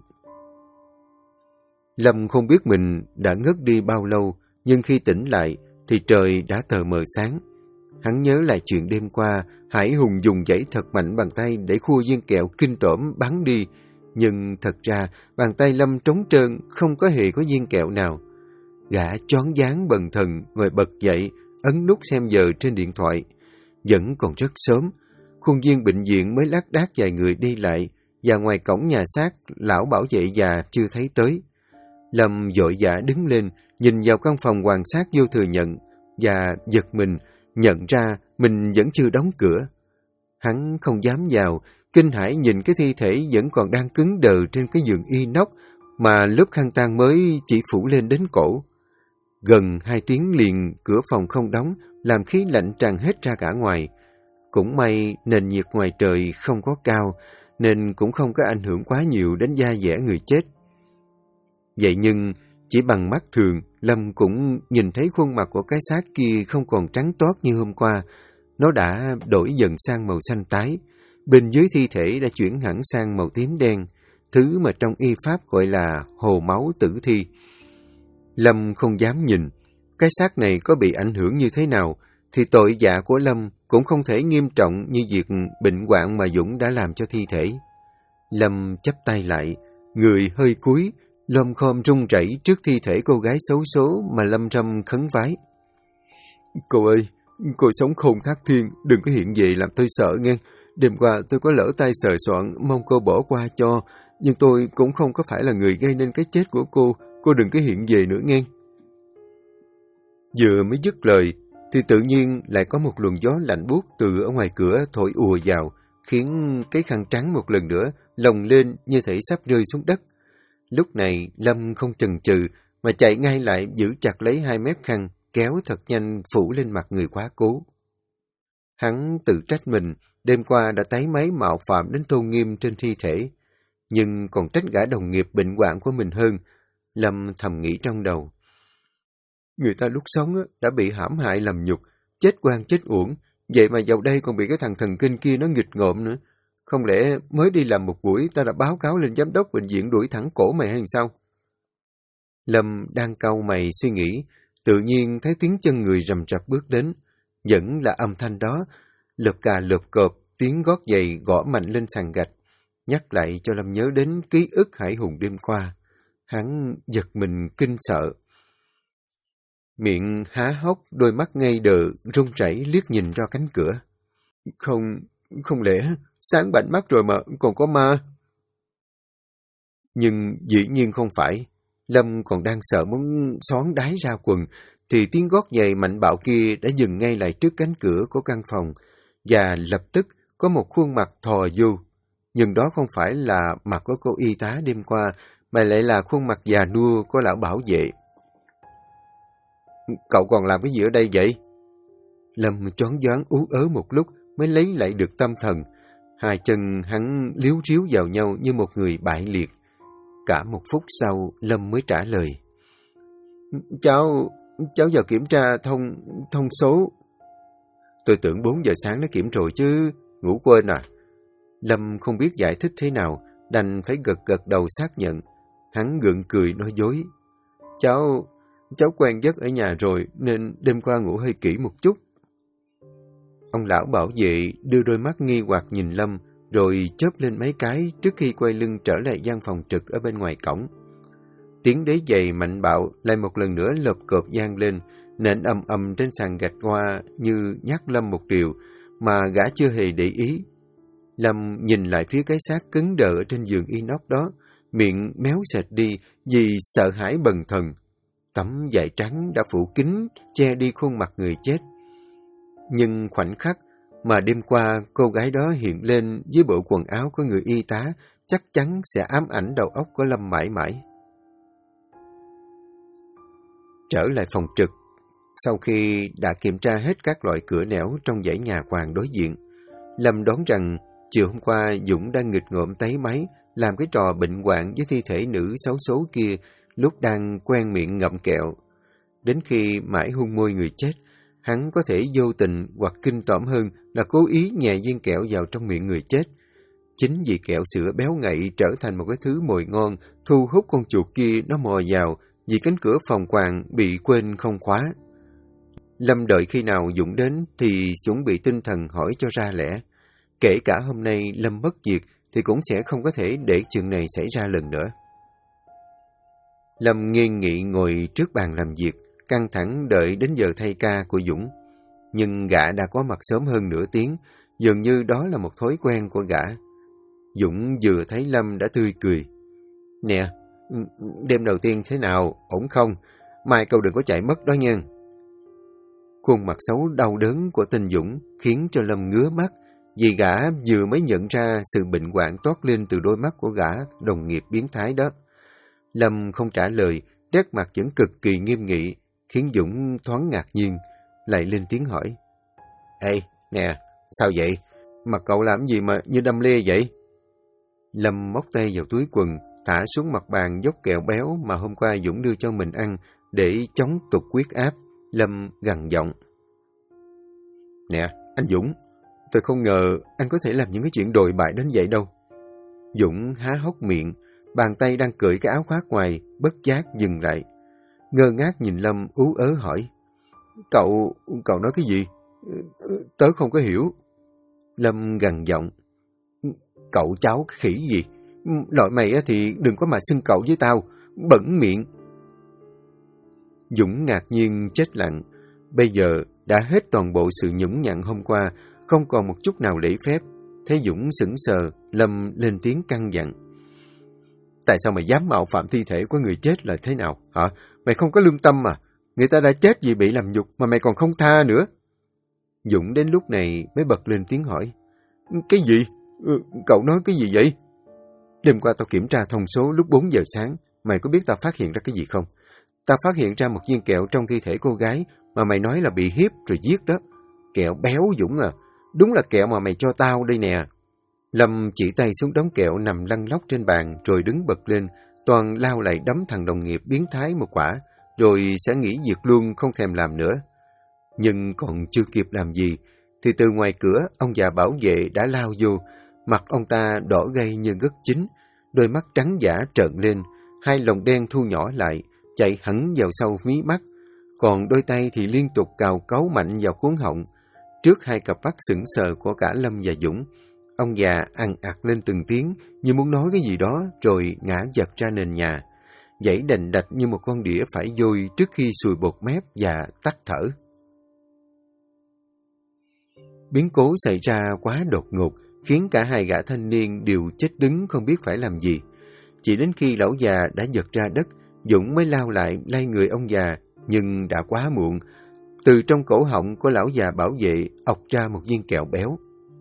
Lâm không biết mình đã ngất đi bao lâu, nhưng khi tỉnh lại thì trời đã tờ mờ sáng. Hắn nhớ lại chuyện đêm qua, Hải Hùng dùng dãy thật mạnh bàn tay để khua viên kẹo kinh tởm bắn đi, nhưng thật ra bàn tay Lâm trống trơn, không có hề có viên kẹo nào. Gã choáng váng bần thần, ngồi bật dậy, ấn nút xem giờ trên điện thoại. Vẫn còn rất sớm, khuôn viên bệnh viện mới lác đác vài người đi lại, và ngoài cổng nhà xác, lão bảo vệ già chưa thấy tới. Lâm vội vã đứng lên, nhìn vào căn phòng quan sát Vô Thừa Nhận, và giật mình, nhận ra mình vẫn chưa đóng cửa. Hắn không dám vào, kinh hãi nhìn cái thi thể vẫn còn đang cứng đờ trên cái giường inox mà lớp khăn tang mới chỉ phủ lên đến cổ. Gần 2 tiếng liền cửa phòng không đóng, làm khí lạnh tràn hết ra cả ngoài. Cũng may nền nhiệt ngoài trời không có cao, nên cũng không có ảnh hưởng quá nhiều đến da dẻ người chết. Vậy nhưng, chỉ bằng mắt thường, Lâm cũng nhìn thấy khuôn mặt của cái xác kia không còn trắng toát như hôm qua. Nó đã đổi dần sang màu xanh tái. Bên dưới thi thể đã chuyển hẳn sang màu tím đen, thứ mà trong y pháp gọi là hồ máu tử thi. Lâm không dám nhìn. Cái xác này có bị ảnh hưởng như thế nào, thì tội dạ của Lâm cũng không thể nghiêm trọng như việc bệnh hoạn mà Dũng đã làm cho thi thể. Lâm chắp tay lại, người hơi cúi, lom khom run rẩy trước thi thể cô gái xấu số mà Lâm Râm khấn vái. Cô ơi, cô sống khôn thác thiên, đừng có hiện về làm tôi sợ nghe. Đêm qua tôi có lỡ tay sờ soạn, mong cô bỏ qua cho, nhưng tôi cũng không có phải là người gây nên cái chết của cô đừng có hiện về nữa nghe. Vừa mới dứt lời, thì tự nhiên lại có một luồng gió lạnh buốt từ ở ngoài cửa thổi ùa vào, khiến cái khăn trắng một lần nữa lồng lên như thể sắp rơi xuống đất. Lúc này Lâm không chần chừ mà chạy ngay lại giữ chặt lấy hai mép khăn, kéo thật nhanh phủ lên mặt người quá cố. Hắn tự trách mình, đêm qua đã tái máy mạo phạm đến tôn nghiêm trên thi thể, nhưng còn trách gã đồng nghiệp bệnh hoạn của mình hơn. Lâm thầm nghĩ trong đầu. Người ta lúc sống đã bị hãm hại làm nhục, chết oan chết uổng, vậy mà vào đây còn bị cái thằng thần kinh kia nó nghịch ngợm nữa. Không lẽ mới đi làm một buổi ta đã báo cáo lên giám đốc bệnh viện đuổi thẳng cổ mày hay sao? Lâm đang cau mày suy nghĩ, tự nhiên thấy tiếng chân người rầm rập bước đến. Vẫn là âm thanh đó, lợp cà lợp cộp, tiếng gót giày gõ mạnh lên sàn gạch, nhắc lại cho Lâm nhớ đến ký ức hải hùng đêm qua. Hắn giật mình kinh sợ. Miệng há hốc, đôi mắt ngây đờ, run rẩy liếc nhìn ra cánh cửa. Không lẽ sáng bảnh mắt rồi mà còn có ma? Nhưng dĩ nhiên không phải. Lâm còn đang sợ muốn xón đái ra quần, thì tiếng gót giày mạnh bạo kia đã dừng ngay lại trước cánh cửa của căn phòng, và lập tức có một khuôn mặt thò vô. Nhưng đó không phải là mặt của cô y tá đêm qua, mà lại là khuôn mặt già nua của lão bảo vệ. Cậu còn làm cái gì ở đây vậy? Lâm choáng váng ú ớ một lúc mới lấy lại được tâm thần. Hai chân hắn líu ríu vào nhau như một người bại liệt. Cả một phút sau, Lâm mới trả lời. Cháu vào kiểm tra thông số. Tôi tưởng 4 giờ sáng đã kiểm rồi chứ, ngủ quên à? Lâm không biết giải thích thế nào, đành phải gật đầu xác nhận. Hắn gượng cười nói dối. Cháu quen giấc ở nhà rồi, nên đêm qua ngủ hơi kỹ một chút. Ông lão bảo vệ đưa đôi mắt nghi hoặc nhìn Lâm, rồi chớp lên mấy cái trước khi quay lưng trở lại gian phòng trực ở bên ngoài cổng. Tiếng đế giày mạnh bạo lại một lần nữa lộp cộp vang lên, nện ầm ầm trên sàn gạch hoa như nhắc Lâm một điều mà gã chưa hề để ý. Lâm nhìn lại phía cái xác cứng đờ ở trên giường inox đó, miệng méo sệt đi vì sợ hãi bần thần. Tấm vải trắng đã phủ kín, che đi khuôn mặt người chết. Nhưng khoảnh khắc mà đêm qua cô gái đó hiện lên với bộ quần áo của người y tá chắc chắn sẽ ám ảnh đầu óc của Lâm mãi mãi. Trở lại phòng trực, sau khi đã kiểm tra hết các loại cửa nẻo trong dãy nhà hoàng đối diện, Lâm đoán rằng chiều hôm qua Dũng đang nghịch ngợm táy máy làm cái trò bệnh hoạn với thi thể nữ xấu số kia lúc đang quen miệng ngậm kẹo. Đến khi mãi hôn môi người chết, hắn có thể vô tình hoặc kinh tởm hơn là cố ý nhè viên kẹo vào trong miệng người chết. Chính vì kẹo sữa béo ngậy trở thành một cái thứ mồi ngon, thu hút con chuột kia nó mò vào vì cánh cửa phòng quàng bị quên không khóa. Lâm đợi khi nào Dũng đến thì chuẩn bị tinh thần hỏi cho ra lẽ. Kể cả hôm nay Lâm mất việc thì cũng sẽ không có thể để chuyện này xảy ra lần nữa. Lâm nghiêm nghị ngồi trước bàn làm việc, căng thẳng đợi đến giờ thay ca của Dũng. Nhưng gã đã có mặt sớm hơn nửa tiếng, dường như đó là một thói quen của gã. Dũng vừa thấy Lâm đã tươi cười. Nè, đêm đầu tiên thế nào, ổn không? Mai cậu đừng có chạy mất đó nha. Khuôn mặt xấu đau đớn của tên Dũng khiến cho Lâm ngứa mắt, vì gã vừa mới nhận ra sự bệnh hoạn toát lên từ đôi mắt của gã đồng nghiệp biến thái đó. Lâm không trả lời, nét mặt vẫn cực kỳ nghiêm nghị, khiến Dũng thoáng ngạc nhiên, lại lên tiếng hỏi. Ê, nè, sao vậy? Mặt cậu làm gì mà như đâm lê vậy? Lâm móc tay vào túi quần, thả xuống mặt bàn dốc kẹo béo mà hôm qua Dũng đưa cho mình ăn để chống tụt huyết áp. Lâm gằn giọng. Nè, anh Dũng, tôi không ngờ anh có thể làm những cái chuyện đồi bại đến vậy đâu. Dũng há hốc miệng, bàn tay đang cởi cái áo khoác ngoài, bất giác dừng lại. Ngơ ngác nhìn Lâm ú ớ hỏi. Cậu nói cái gì? Tớ không có hiểu. Lâm gằn giọng. Cậu cháu khỉ gì? Loại mày thì đừng có mà xưng cậu với tao, bẩn miệng. Dũng ngạc nhiên chết lặng. Bây giờ đã hết toàn bộ sự nhũng nhặn hôm qua, không còn một chút nào lễ phép. Thấy Dũng sững sờ, Lâm lên tiếng căng dặn. Tại sao mày dám mạo phạm thi thể của người chết là thế nào? Hả? Mày không có lương tâm mà. Người ta đã chết vì bị làm nhục mà mày còn không tha nữa. Dũng đến lúc này mới bật lên tiếng hỏi. Cái gì? Cậu nói cái gì vậy? Đêm qua tao kiểm tra thông số lúc 4 giờ sáng. Mày có biết tao phát hiện ra cái gì không? Ta phát hiện ra một viên kẹo trong thi thể cô gái mà mày nói là bị hiếp rồi giết đó. Kẹo béo Dũng à, đúng là kẹo mà mày cho tao đây nè. Lâm chỉ tay xuống đống kẹo nằm lăn lóc trên bàn rồi đứng bật lên, Toàn lao lại đấm thằng đồng nghiệp biến thái một quả, rồi sẽ nghỉ việc luôn không thèm làm nữa. Nhưng còn chưa kịp làm gì, thì từ ngoài cửa ông già bảo vệ đã lao vô, mặt ông ta đỏ gay như gấc chín, đôi mắt trắng dã trợn lên, hai lồng đen thu nhỏ lại, chạy hẳn vào sau mí mắt, còn đôi tay thì liên tục cào cấu mạnh vào cuống họng. Trước hai cặp mắt sững sờ của cả Lâm và Dũng, ông già ằn ặt lên từng tiếng như muốn nói cái gì đó rồi ngã giật ra nền nhà, giãy đành đạch như một con đĩa phải vôi trước khi sùi bọt mép và tắt thở. Biến cố xảy ra quá đột ngột, khiến cả hai gã thanh niên đều chết đứng không biết phải làm gì. Chỉ đến khi lão già đã giật ra đất, Dũng mới lao lại lay người ông già, nhưng đã quá muộn. Từ trong cổ họng của lão già bảo vệ ọc ra một viên kẹo béo.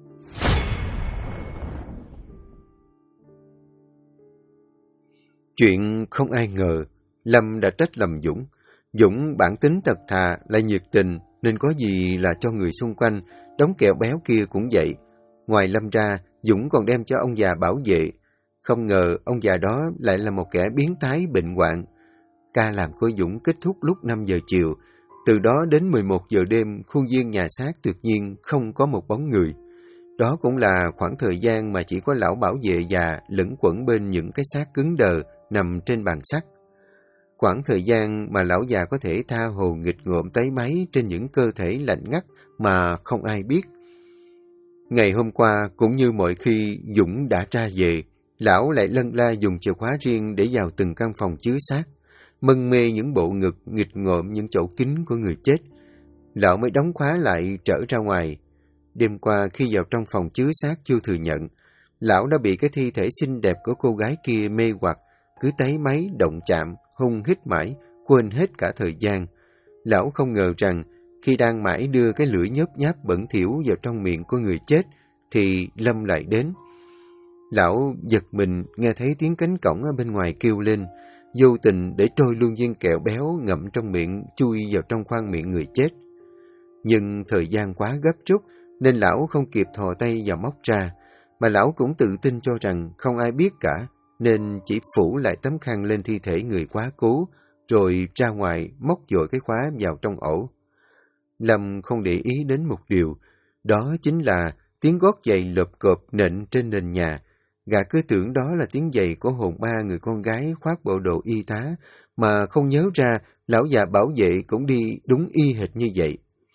Chuyện không ai ngờ, Lâm đã trách lầm Dũng. Dũng bản tính thật thà, lại nhiệt tình, nên có gì là cho người xung quanh, đống kẹo béo kia cũng vậy. Ngoài Lâm ra, Dũng còn đem cho ông già bảo vệ. Không ngờ ông già đó lại là một kẻ biến thái bệnh hoạn. Ca làm của Dũng kết thúc lúc 5 giờ chiều. Từ đó đến 11 giờ đêm, khuôn viên nhà xác tuyệt nhiên không có một bóng người. Đó cũng là khoảng thời gian mà chỉ có lão bảo vệ già lẫn quẩn bên những cái xác cứng đờ nằm trên bàn sắt. Khoảng thời gian mà lão già có thể tha hồ nghịch ngợm táy máy trên những cơ thể lạnh ngắt mà không ai biết. Ngày hôm qua, cũng như mọi khi Dũng đã ra về, lão lại lân la dùng chìa khóa riêng để vào từng căn phòng chứa xác, mân mê những bộ ngực, nghịch ngợm những chỗ kín của người chết. Lão mới đóng khóa lại trở ra ngoài. Đêm qua khi vào trong phòng chứa xác chưa thừa nhận, lão đã bị cái thi thể xinh đẹp của cô gái kia mê hoặc, cứ táy máy động chạm, hung hít mãi, quên hết cả thời gian. Lão không ngờ rằng khi đang mãi đưa cái lưỡi nhớp nháp bẩn thỉu vào trong miệng của người chết, thì Lâm lại đến. Lão giật mình nghe thấy tiếng cánh cổng ở bên ngoài kêu lên, vô tình để trôi luôn viên kẹo béo ngậm trong miệng chui vào trong khoang miệng người chết. Nhưng thời gian quá gấp rút nên lão không kịp thò tay vào móc ra, mà lão cũng tự tin cho rằng không ai biết cả, nên chỉ phủ lại tấm khăn lên thi thể người quá cố, rồi ra ngoài móc dội cái khóa vào trong ổ. Lâm không để ý đến một điều, đó chính là tiếng gót giày lộp cộp nện trên nền nhà. Gã cứ tưởng đó là tiếng giày của hồn ma người con gái khoác bộ đồ y tá, mà không nhớ ra lão già bảo vệ cũng đi đúng y hệt như vậy.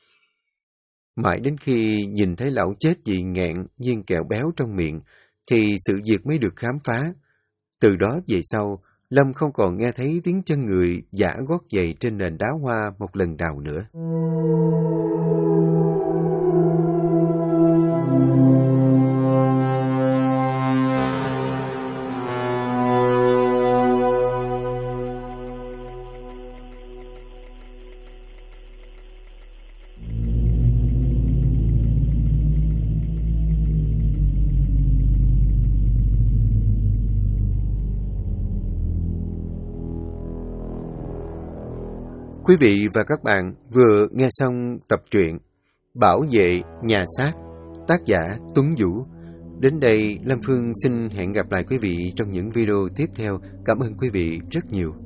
Mãi đến khi nhìn thấy lão chết vì nghẹn viên kẹo béo trong miệng, thì sự việc mới được khám phá. Từ đó về sau, Lâm không còn nghe thấy tiếng chân người giã gót giày trên nền đá hoa một lần nào nữa. Quý vị và các bạn vừa nghe xong tập truyện Bảo vệ nhà xác, tác giả Tuấn Vũ. Đến đây, Lâm Phương xin hẹn gặp lại quý vị trong những video tiếp theo. Cảm ơn quý vị rất nhiều.